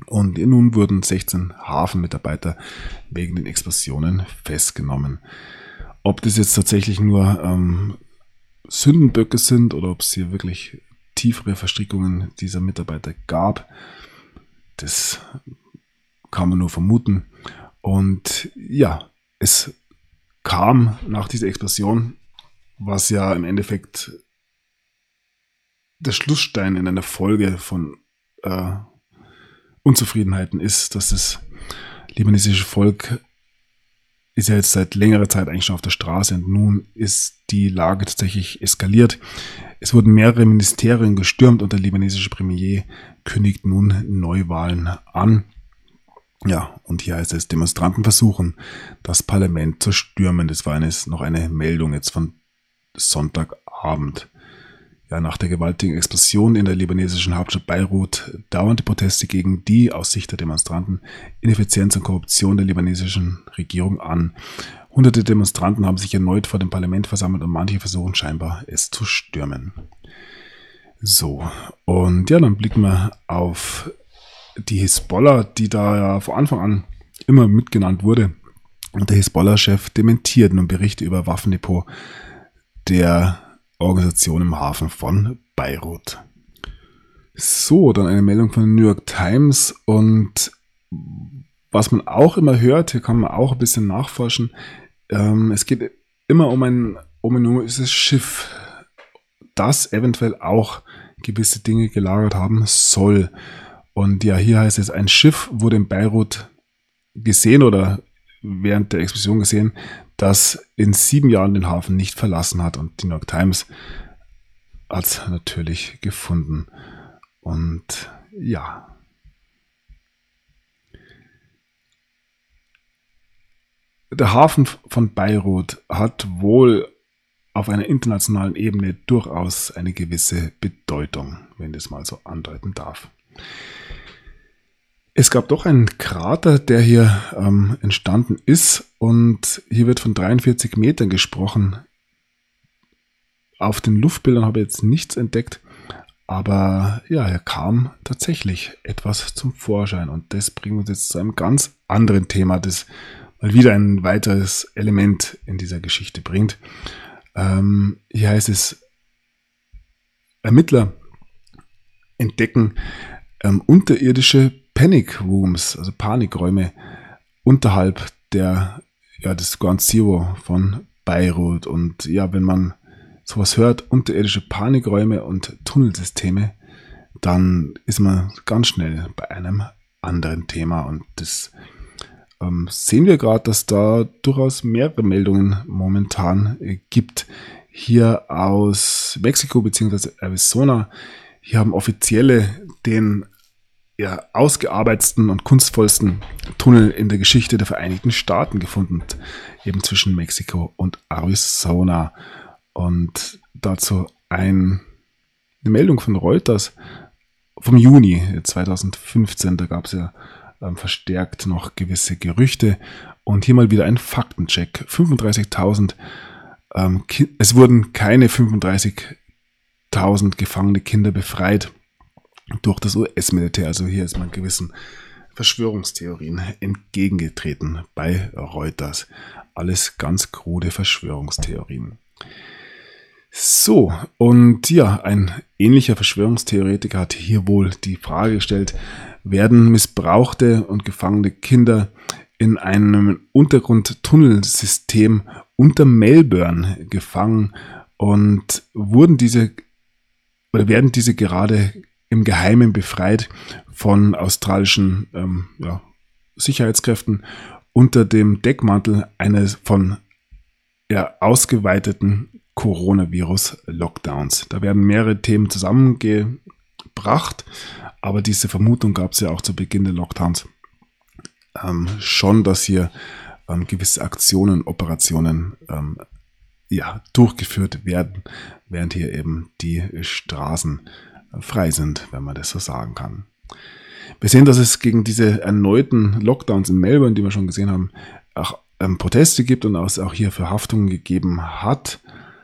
Und nun wurden 16 Hafenmitarbeiter wegen den Explosionen festgenommen. Ob das jetzt tatsächlich nur Sündenböcke sind oder ob es hier wirklich tiefere Verstrickungen dieser Mitarbeiter gab, das kann man nur vermuten. Und ja, es kam nach dieser Explosion, was ja im Endeffekt der Schlussstein in einer Folge von Unzufriedenheiten ist, dass das libanesische Volk ist ja jetzt seit längerer Zeit eigentlich schon auf der Straße und nun ist die Lage tatsächlich eskaliert. Es wurden mehrere Ministerien gestürmt und der libanesische Premier kündigt nun Neuwahlen an. Ja, und hier heißt es, Demonstranten versuchen, das Parlament zu stürmen. Das war noch eine Meldung jetzt von Sonntagabend. Ja, nach der gewaltigen Explosion in der libanesischen Hauptstadt Beirut dauern die Proteste gegen die, aus Sicht der Demonstranten, Ineffizienz und Korruption der libanesischen Regierung an. Hunderte Demonstranten haben sich erneut vor dem Parlament versammelt und manche versuchen scheinbar, es zu stürmen. So, und ja, dann blicken wir auf die Hisbollah, die da ja von Anfang an immer mitgenannt wurde. Und der Hisbollah-Chef dementiert nun Berichte über Waffendepot der Organisation im Hafen von Beirut. So, dann eine Meldung von den New York Times und was man auch immer hört, hier kann man auch ein bisschen nachforschen, es geht immer um ein ominöses Schiff, das eventuell auch gewisse Dinge gelagert haben soll. Und ja, hier heißt es, ein Schiff wurde in Beirut gesehen oder während der Explosion gesehen, das in 7 Jahren den Hafen nicht verlassen hat. Und die New York Times hat es natürlich gefunden. Und ja. Der Hafen von Beirut hat wohl auf einer internationalen Ebene durchaus eine gewisse Bedeutung, wenn das mal so andeuten darf. Es gab doch einen Krater, der hier entstanden ist und hier wird von 43 Metern gesprochen. Auf den Luftbildern habe ich jetzt nichts entdeckt, aber ja, hier kam tatsächlich etwas zum Vorschein und das bringt uns jetzt zu einem ganz anderen Thema, das mal wieder ein weiteres Element in dieser Geschichte bringt. Hier heißt es, Ermittler entdecken unterirdische Panic Rooms, also Panikräume unterhalb des Ground Zero von Beirut. Und ja, wenn man sowas hört, unterirdische Panikräume und Tunnelsysteme, dann ist man ganz schnell bei einem anderen Thema. Und das sehen wir gerade, dass da durchaus mehrere Meldungen momentan gibt. Hier aus Mexiko bzw. Arizona, hier haben Offizielle den ausgearbeitsten und kunstvollsten Tunnel in der Geschichte der Vereinigten Staaten gefunden, eben zwischen Mexiko und Arizona. Und dazu eine Meldung von Reuters vom Juni 2015, da gab es ja verstärkt noch gewisse Gerüchte und hier mal wieder ein Faktencheck. 35.000, es wurden keine 35.000 gefangene Kinder befreit durch das US-Militär. Also hier ist man gewissen Verschwörungstheorien entgegengetreten bei Reuters. Alles ganz krude Verschwörungstheorien. So, und ja, ein ähnlicher Verschwörungstheoretiker hat hier wohl die Frage gestellt, werden missbrauchte und gefangene Kinder in einem Untergrundtunnelsystem unter Melbourne gefangen und werden diese gerade im Geheimen befreit von australischen Sicherheitskräften unter dem Deckmantel eines von ausgeweiteten Coronavirus-Lockdowns. Da werden mehrere Themen zusammengebracht, aber diese Vermutung gab es ja auch zu Beginn der Lockdowns schon, dass hier gewisse Aktionen, Operationen durchgeführt werden, während hier eben die Straßen frei sind, wenn man das so sagen kann. Wir sehen, dass es gegen diese erneuten Lockdowns in Melbourne, die wir schon gesehen haben, auch Proteste gibt und es auch hier Verhaftungen gegeben hat.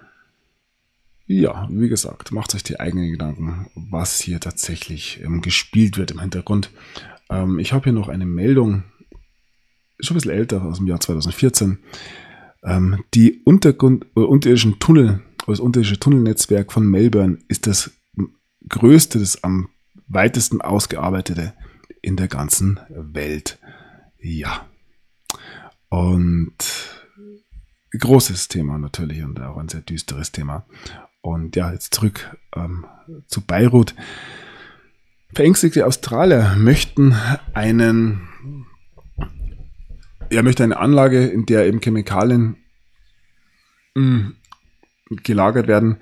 Ja, wie gesagt, macht euch die eigenen Gedanken, was hier tatsächlich gespielt wird im Hintergrund. Ich habe hier noch eine Meldung, schon ein bisschen älter, aus dem Jahr 2014. Die unterirdischen Tunnel, das unterirdische Tunnelnetzwerk von Melbourne ist das größte, das am weitesten ausgearbeitete in der ganzen Welt. Ja. Und großes Thema natürlich und auch ein sehr düsteres Thema. Und ja, jetzt zurück zu Beirut. Verängstigte Australier möchten eine Anlage, in der eben Chemikalien gelagert werden,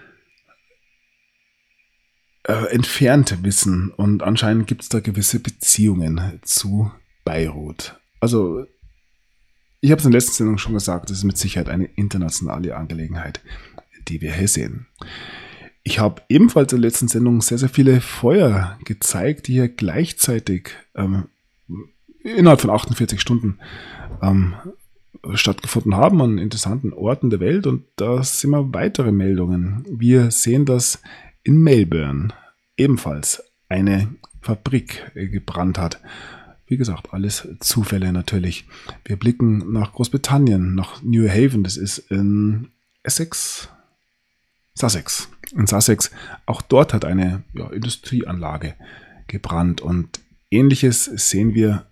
entfernt wissen. Und anscheinend gibt es da gewisse Beziehungen zu Beirut. Also, ich habe es in der letzten Sendung schon gesagt, das ist mit Sicherheit eine internationale Angelegenheit, die wir hier sehen. Ich habe ebenfalls in der letzten Sendung sehr, sehr viele Feuer gezeigt, die hier gleichzeitig innerhalb von 48 Stunden stattgefunden haben an interessanten Orten der Welt. Und da sind wir weitere Meldungen. Wir sehen, dass in Melbourne ebenfalls eine Fabrik gebrannt hat. Wie gesagt, alles Zufälle natürlich. Wir blicken nach Großbritannien, nach New Haven, das ist in Sussex. In Sussex. Auch dort hat eine Industrieanlage gebrannt und Ähnliches sehen wir,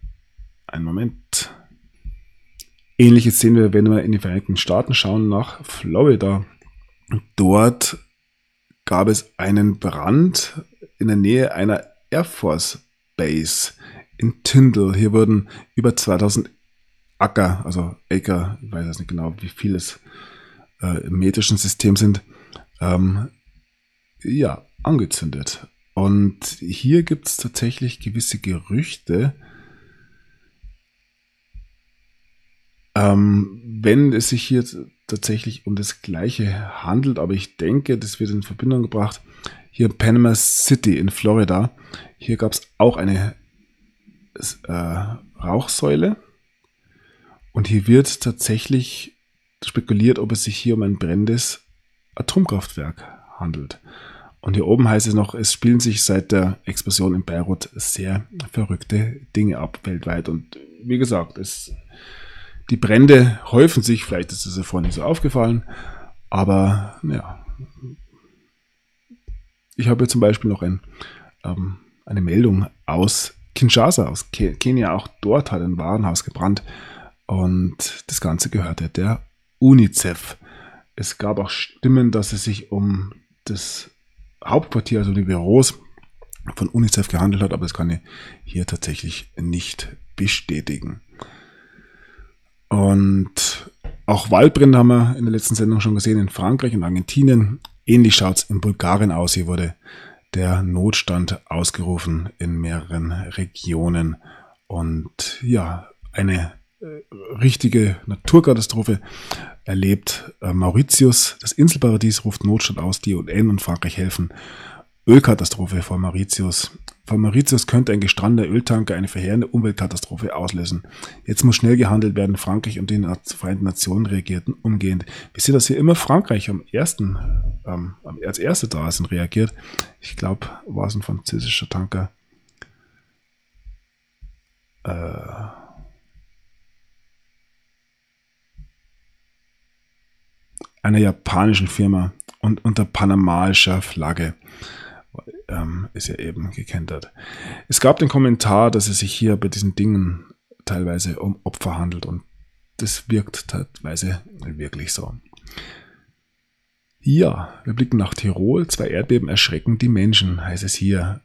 wenn wir in die Vereinigten Staaten schauen, nach Florida. Dort gab es einen Brand in der Nähe einer Air Force Base in Tyndall. Hier wurden über 2000 Acre, ich weiß jetzt nicht genau, wie viel es im metrischen System sind, angezündet. Und hier gibt es tatsächlich gewisse Gerüchte, wenn es sich hier tatsächlich um das Gleiche handelt, aber ich denke, das wird in Verbindung gebracht, hier in Panama City in Florida, hier gab es auch eine Rauchsäule und hier wird tatsächlich spekuliert, ob es sich hier um ein brennendes Atomkraftwerk handelt. Und hier oben heißt es noch, es spielen sich seit der Explosion in Beirut sehr verrückte Dinge ab weltweit. Und wie gesagt, die Brände häufen sich, vielleicht ist es ja vorhin nicht so aufgefallen, aber ja. Ich habe hier zum Beispiel noch eine Meldung aus Kinshasa, aus Kenia. Auch dort hat ein Warenhaus gebrannt und das Ganze gehörte der UNICEF. Es gab auch Stimmen, dass es sich um das Hauptquartier, also die Büros von UNICEF gehandelt hat, aber das kann ich hier tatsächlich nicht bestätigen. Und auch Waldbrände haben wir in der letzten Sendung schon gesehen in Frankreich und Argentinien. Ähnlich schaut es in Bulgarien aus. Hier wurde der Notstand ausgerufen in mehreren Regionen. Und ja, eine richtige Naturkatastrophe erlebt Mauritius. Das Inselparadies ruft Notstand aus. Die UN und Frankreich helfen. Ölkatastrophe vor Mauritius. Vor Mauritius könnte ein gestrandeter Öltanker eine verheerende Umweltkatastrophe auslösen. Jetzt muss schnell gehandelt werden. Frankreich und die Vereinten Nationen reagierten umgehend. Wir sehen, dass hier immer Frankreich als Erste da ist und reagiert. Ich glaube, war es ein französischer Tanker. Einer japanischen Firma und unter panamaischer Flagge. Ist ja eben gekentert. Es gab den Kommentar, dass es sich hier bei diesen Dingen teilweise um Opfer handelt und das wirkt teilweise wirklich so. Ja, wir blicken nach Tirol. 2 Erdbeben erschrecken die Menschen, heißt es hier.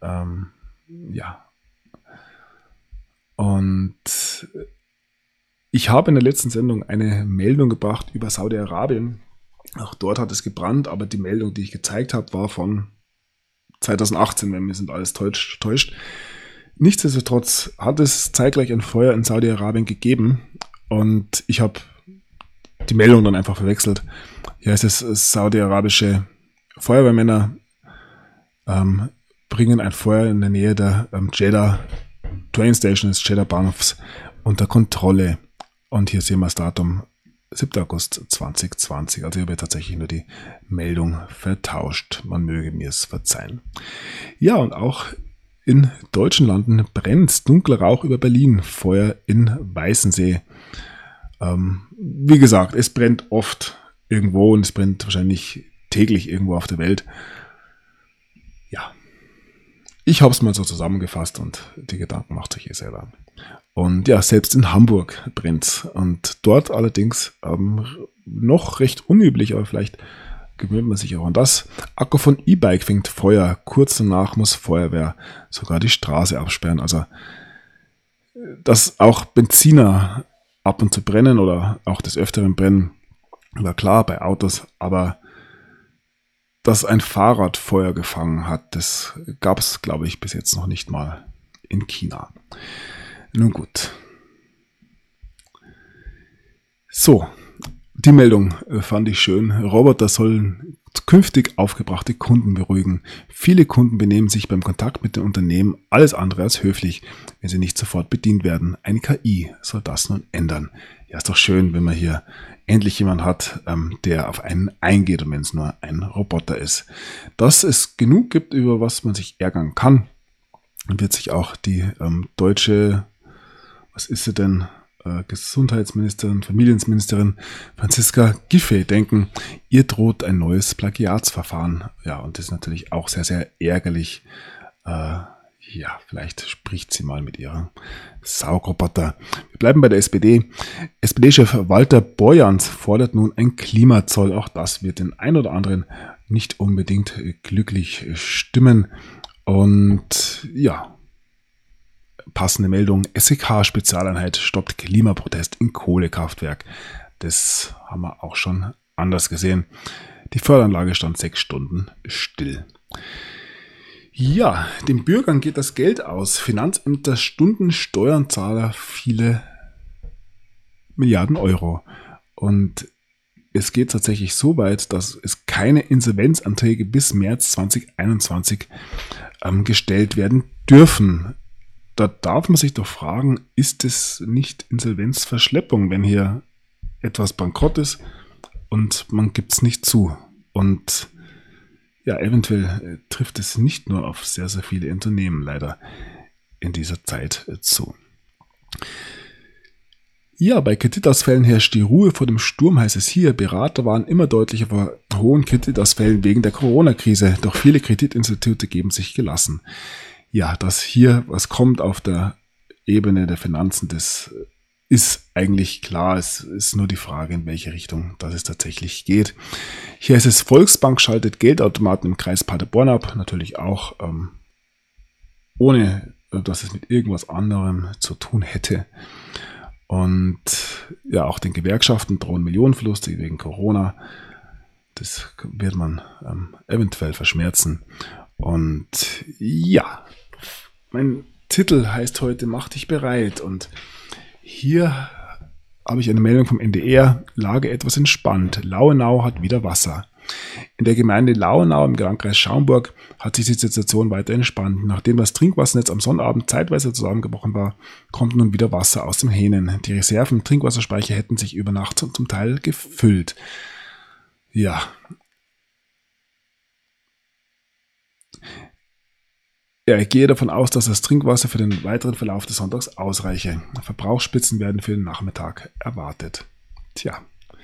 Und ich habe in der letzten Sendung eine Meldung gebracht über Saudi-Arabien. Auch dort hat es gebrannt, aber die Meldung, die ich gezeigt habe, war von 2018, wenn wir sind alles täuscht. Nichtsdestotrotz hat es zeitgleich ein Feuer in Saudi-Arabien gegeben und ich habe die Meldung dann einfach verwechselt. Hier heißt es, saudi-arabische Feuerwehrmänner bringen ein Feuer in der Nähe der Jeddah Train Station, des Jeddah Bahnhofs, unter Kontrolle. Und hier sehen wir das Datum 7. August 2020. Also ich habe tatsächlich nur die Meldung vertauscht. Man möge mir es verzeihen. Ja, und auch In deutschen Landen brennt, dunkler Rauch über Berlin, Feuer in Weißensee. Wie gesagt, es brennt oft irgendwo und es brennt wahrscheinlich täglich irgendwo auf der Welt. Ja, ich habe es mal so zusammengefasst und die Gedanken macht euch selber. Und ja, selbst in Hamburg brennt und dort allerdings noch recht unüblich, aber vielleicht gewöhnt man sich auch an das. Akku von E-Bike fängt Feuer. Kurz danach muss Feuerwehr sogar die Straße absperren. Also, dass auch Benziner ab und zu brennen oder auch des Öfteren brennen, war klar bei Autos. Aber dass ein Fahrrad Feuer gefangen hat, das gab es, glaube ich, bis jetzt noch nicht mal in China. Nun gut. So. Die Meldung fand ich schön. Roboter sollen künftig aufgebrachte Kunden beruhigen. Viele Kunden benehmen sich beim Kontakt mit den Unternehmen alles andere als höflich, wenn sie nicht sofort bedient werden. Eine KI soll das nun ändern. Ja, ist doch schön, wenn man hier endlich jemanden hat, der auf einen eingeht und wenn es nur ein Roboter ist. Dass es genug gibt, über was man sich ärgern kann, wird sich auch die deutsche, was ist sie denn? Gesundheitsministerin, Familienministerin Franziska Giffey denken, ihr droht ein neues Plagiatsverfahren. Ja, und das ist natürlich auch sehr, sehr ärgerlich. Ja, vielleicht spricht sie mal mit ihrem Saugroboter. Wir bleiben bei der SPD. SPD-Chef Walter Borjans fordert nun ein Klimazoll. Auch das wird den ein oder anderen nicht unbedingt glücklich stimmen. Und ja, passende Meldung, SEK-Spezialeinheit stoppt Klimaprotest in Kohlekraftwerk. Das haben wir auch schon anders gesehen. Die Förderanlage stand 6 Stunden still. Ja, den Bürgern geht das Geld aus. Finanzämter Stunden Steuerzahler viele Milliarden Euro. Und es geht tatsächlich so weit, dass es keine Insolvenzanträge bis März 2021 gestellt werden dürfen. Da darf man sich doch fragen, ist es nicht Insolvenzverschleppung, wenn hier etwas bankrott ist und man gibt es nicht zu? Und ja, eventuell trifft es nicht nur auf sehr, sehr viele Unternehmen leider in dieser Zeit zu. Ja, bei Kreditausfällen herrscht die Ruhe vor dem Sturm, heißt es hier. Berater waren immer deutlicher vor hohen Kreditausfällen wegen der Corona-Krise, doch viele Kreditinstitute geben sich gelassen. Ja, dass hier was kommt auf der Ebene der Finanzen, das ist eigentlich klar. Es ist nur die Frage, in welche Richtung das es tatsächlich geht. Hier ist es, Volksbank schaltet Geldautomaten im Kreis Paderborn ab. Natürlich auch ohne, dass es mit irgendwas anderem zu tun hätte. Und ja, auch den Gewerkschaften drohen Millionenverluste wegen Corona. Das wird man eventuell verschmerzen. Und ja, mein Titel heißt heute Mach dich bereit. Und hier habe ich eine Meldung vom NDR. Lage etwas entspannt. Lauenau hat wieder Wasser. In der Gemeinde Lauenau im Landkreis Schaumburg hat sich die Situation weiter entspannt. Nachdem das Trinkwassernetz am Sonnabend zeitweise zusammengebrochen war, kommt nun wieder Wasser aus dem Hähnen. Die Reserven im Trinkwasserspeicher hätten sich über Nacht zum Teil gefüllt. Ja. Ja, ich gehe davon aus, dass das Trinkwasser für den weiteren Verlauf des Sonntags ausreiche. Verbrauchsspitzen werden für den Nachmittag erwartet. Tja,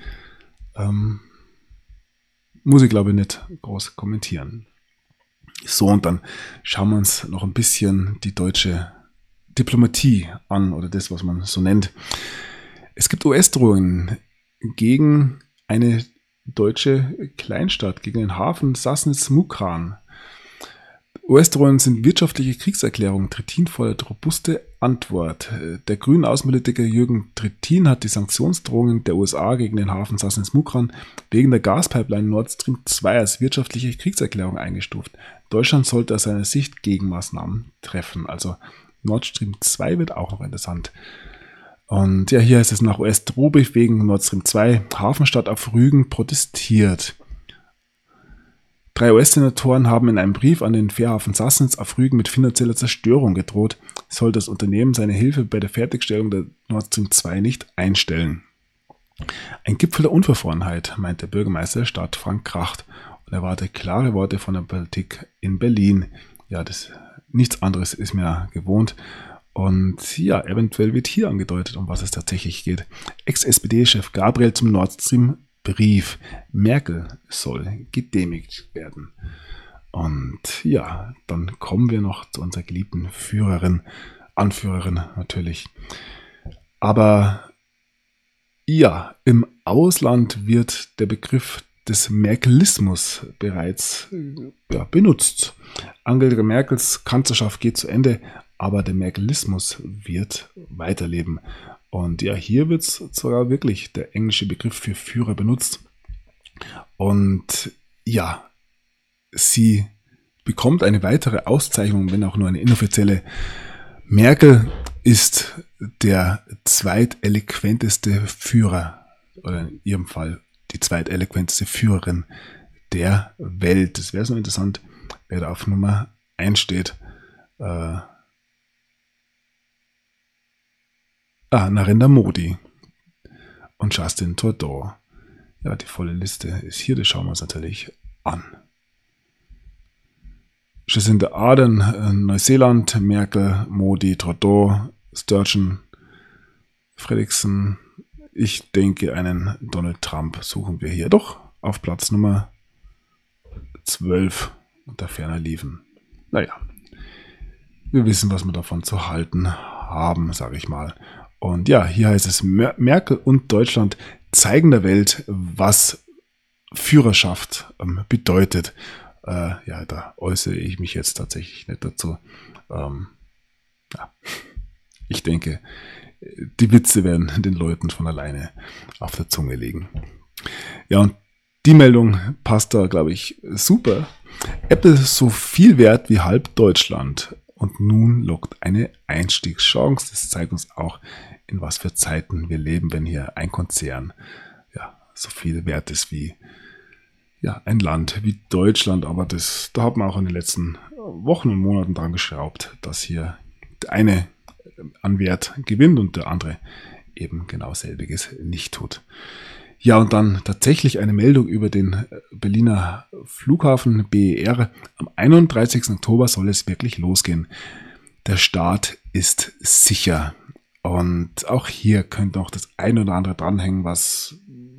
muss ich glaube ich nicht groß kommentieren. So, und dann schauen wir uns noch ein bisschen die deutsche Diplomatie an, oder das, was man so nennt. Es gibt US-Drohungen gegen eine deutsche Kleinstadt, gegen den Hafen Sassnitz-Mukran. US-Drohungen sind wirtschaftliche Kriegserklärungen. Trittin fordert robuste Antwort. Der grüne Außenpolitiker Jürgen Trittin hat die Sanktionsdrohungen der USA gegen den Hafen Sassnitz-Mukran wegen der Gaspipeline Nord Stream 2 als wirtschaftliche Kriegserklärung eingestuft. Deutschland sollte aus seiner Sicht Gegenmaßnahmen treffen. Also Nord Stream 2 wird auch noch interessant. Und ja, hier heißt es nach US-Drohbrief wegen Nord Stream 2. Hafenstadt auf Rügen protestiert. 3 US-Senatoren haben in einem Brief an den Fährhafen Sassnitz auf Rügen mit finanzieller Zerstörung gedroht, soll das Unternehmen seine Hilfe bei der Fertigstellung der Nord Stream 2 nicht einstellen. Ein Gipfel der Unverfrorenheit, meint der Bürgermeister der Stadt Frank Kracht, und erwartet klare Worte von der Politik in Berlin. Ja, das Nichts anderes ist mir gewohnt. Und ja, eventuell wird hier angedeutet, um was es tatsächlich geht. Ex-SPD-Chef Gabriel zum Nord Stream-Brief. Merkel soll gedemütigt werden. Und ja, dann kommen wir noch zu unserer geliebten Anführerin natürlich. Aber ja, im Ausland wird der Begriff des Merkelismus bereits benutzt. Angela Merkels Kanzlerschaft geht zu Ende, aber der Merkelismus wird weiterleben. Und ja, hier wird sogar wirklich der englische Begriff für Führer benutzt. Und ja, sie bekommt eine weitere Auszeichnung, wenn auch nur eine inoffizielle. Merkel ist der zweiteloquenteste Führer, oder in ihrem Fall die zweiteloquenteste Führerin der Welt. Das wäre so interessant, wer da auf Nummer 1 steht. Narendra Modi und Justin Trudeau. Ja, die volle Liste ist hier, das schauen wir uns natürlich an. Jacinda Ardern, Neuseeland, Merkel, Modi, Trudeau, Sturgeon, Fredrickson. Ich denke, einen Donald Trump suchen wir hier doch auf Platz Nummer 12 unter ferner liefen. Naja, wir wissen, was wir davon zu halten haben, sage ich mal. Und ja, hier heißt es, Merkel und Deutschland zeigen der Welt, was Führerschaft bedeutet. Ja, da äußere ich mich jetzt tatsächlich nicht dazu. Ich denke, die Witze werden den Leuten von alleine auf der Zunge liegen. Ja, und die Meldung passt da, glaube ich, super. Apple ist so viel wert wie halb Deutschland. Und nun lockt eine Einstiegschance. Das zeigt uns auch, in was für Zeiten wir leben, wenn hier ein Konzern so viel wert ist wie ein Land wie Deutschland. Aber da hat man auch in den letzten Wochen und Monaten dran geschraubt, dass hier der eine an Wert gewinnt und der andere eben genau selbiges nicht tut. Ja, und dann tatsächlich eine Meldung über den Berliner Flughafen BER. Am 31. Oktober soll es wirklich losgehen. Der Start ist sicher. Und auch hier könnte noch das ein oder andere dranhängen, was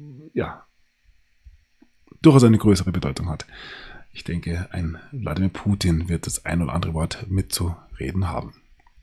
durchaus eine größere Bedeutung hat. Ich denke, ein Wladimir Putin wird das ein oder andere Wort mitzureden haben.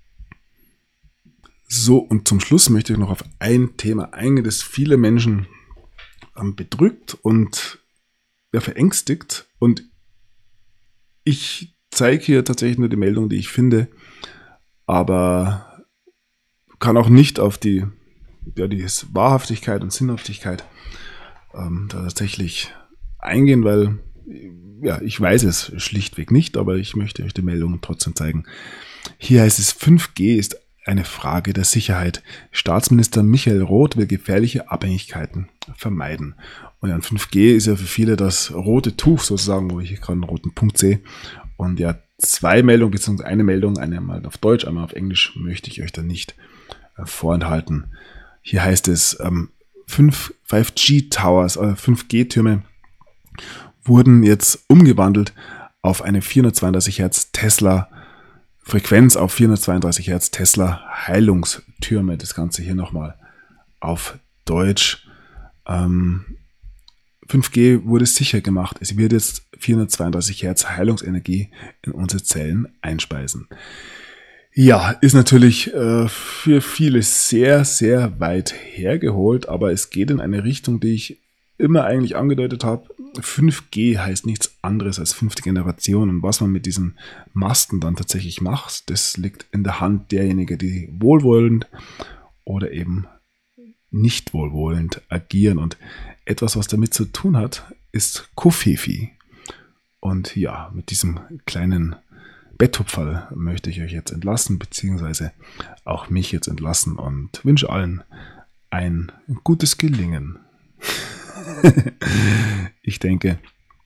So, und zum Schluss möchte ich noch auf ein Thema eingehen, das viele Menschen bedrückt und verängstigt. Und ich zeige hier tatsächlich nur die Meldung, die ich finde, aber kann auch nicht auf die Wahrhaftigkeit und Sinnhaftigkeit da tatsächlich eingehen, weil ich weiß es schlichtweg nicht, aber ich möchte euch die Meldung trotzdem zeigen. Hier heißt es, 5G ist eine Frage der Sicherheit. Staatsminister Michael Roth will gefährliche Abhängigkeiten vermeiden. Und an 5G ist ja für viele das rote Tuch sozusagen, wo ich hier gerade einen roten Punkt sehe. Und ja, zwei Meldungen, beziehungsweise eine Meldung, einmal auf Deutsch, einmal auf Englisch, möchte ich euch dann nicht vorenthalten. Hier heißt es, 5G-Towers, 5G-Türme wurden jetzt umgewandelt auf eine 432 Hertz Tesla Frequenz, auf 432 Hertz Tesla Heilungstürme. Das Ganze hier nochmal auf Deutsch. 5G wurde sicher gemacht. Es wird jetzt 432 Hertz Heilungsenergie in unsere Zellen einspeisen. Ja, ist natürlich für viele sehr, sehr weit hergeholt, aber es geht in eine Richtung, die ich immer eigentlich angedeutet habe. 5G heißt nichts anderes als 5. Generation, und was man mit diesen Masten dann tatsächlich macht, das liegt in der Hand derjenigen, die wohlwollend oder eben nicht wohlwollend agieren, und etwas, was damit zu tun hat, ist Covfefe. Und ja, mit diesem kleinen Betthupferl möchte ich euch jetzt entlassen, beziehungsweise auch mich jetzt entlassen, und wünsche allen ein gutes Gelingen. Ich denke,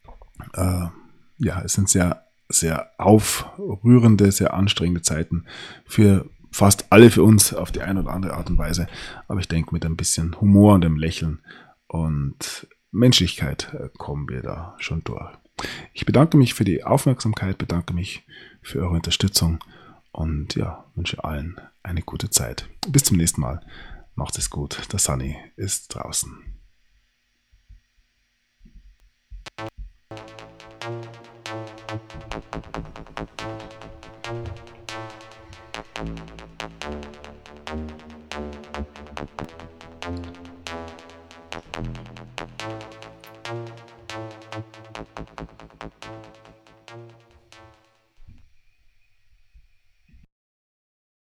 es sind sehr, sehr aufrührende, sehr anstrengende Zeiten für fast alle, für uns auf die eine oder andere Art und Weise. Aber ich denke, mit ein bisschen Humor und einem Lächeln und Menschlichkeit kommen wir da schon durch. Ich bedanke mich für die Aufmerksamkeit, bedanke mich für eure Unterstützung und ja, wünsche allen eine gute Zeit. Bis zum nächsten Mal. Macht es gut. Der Sunny ist draußen.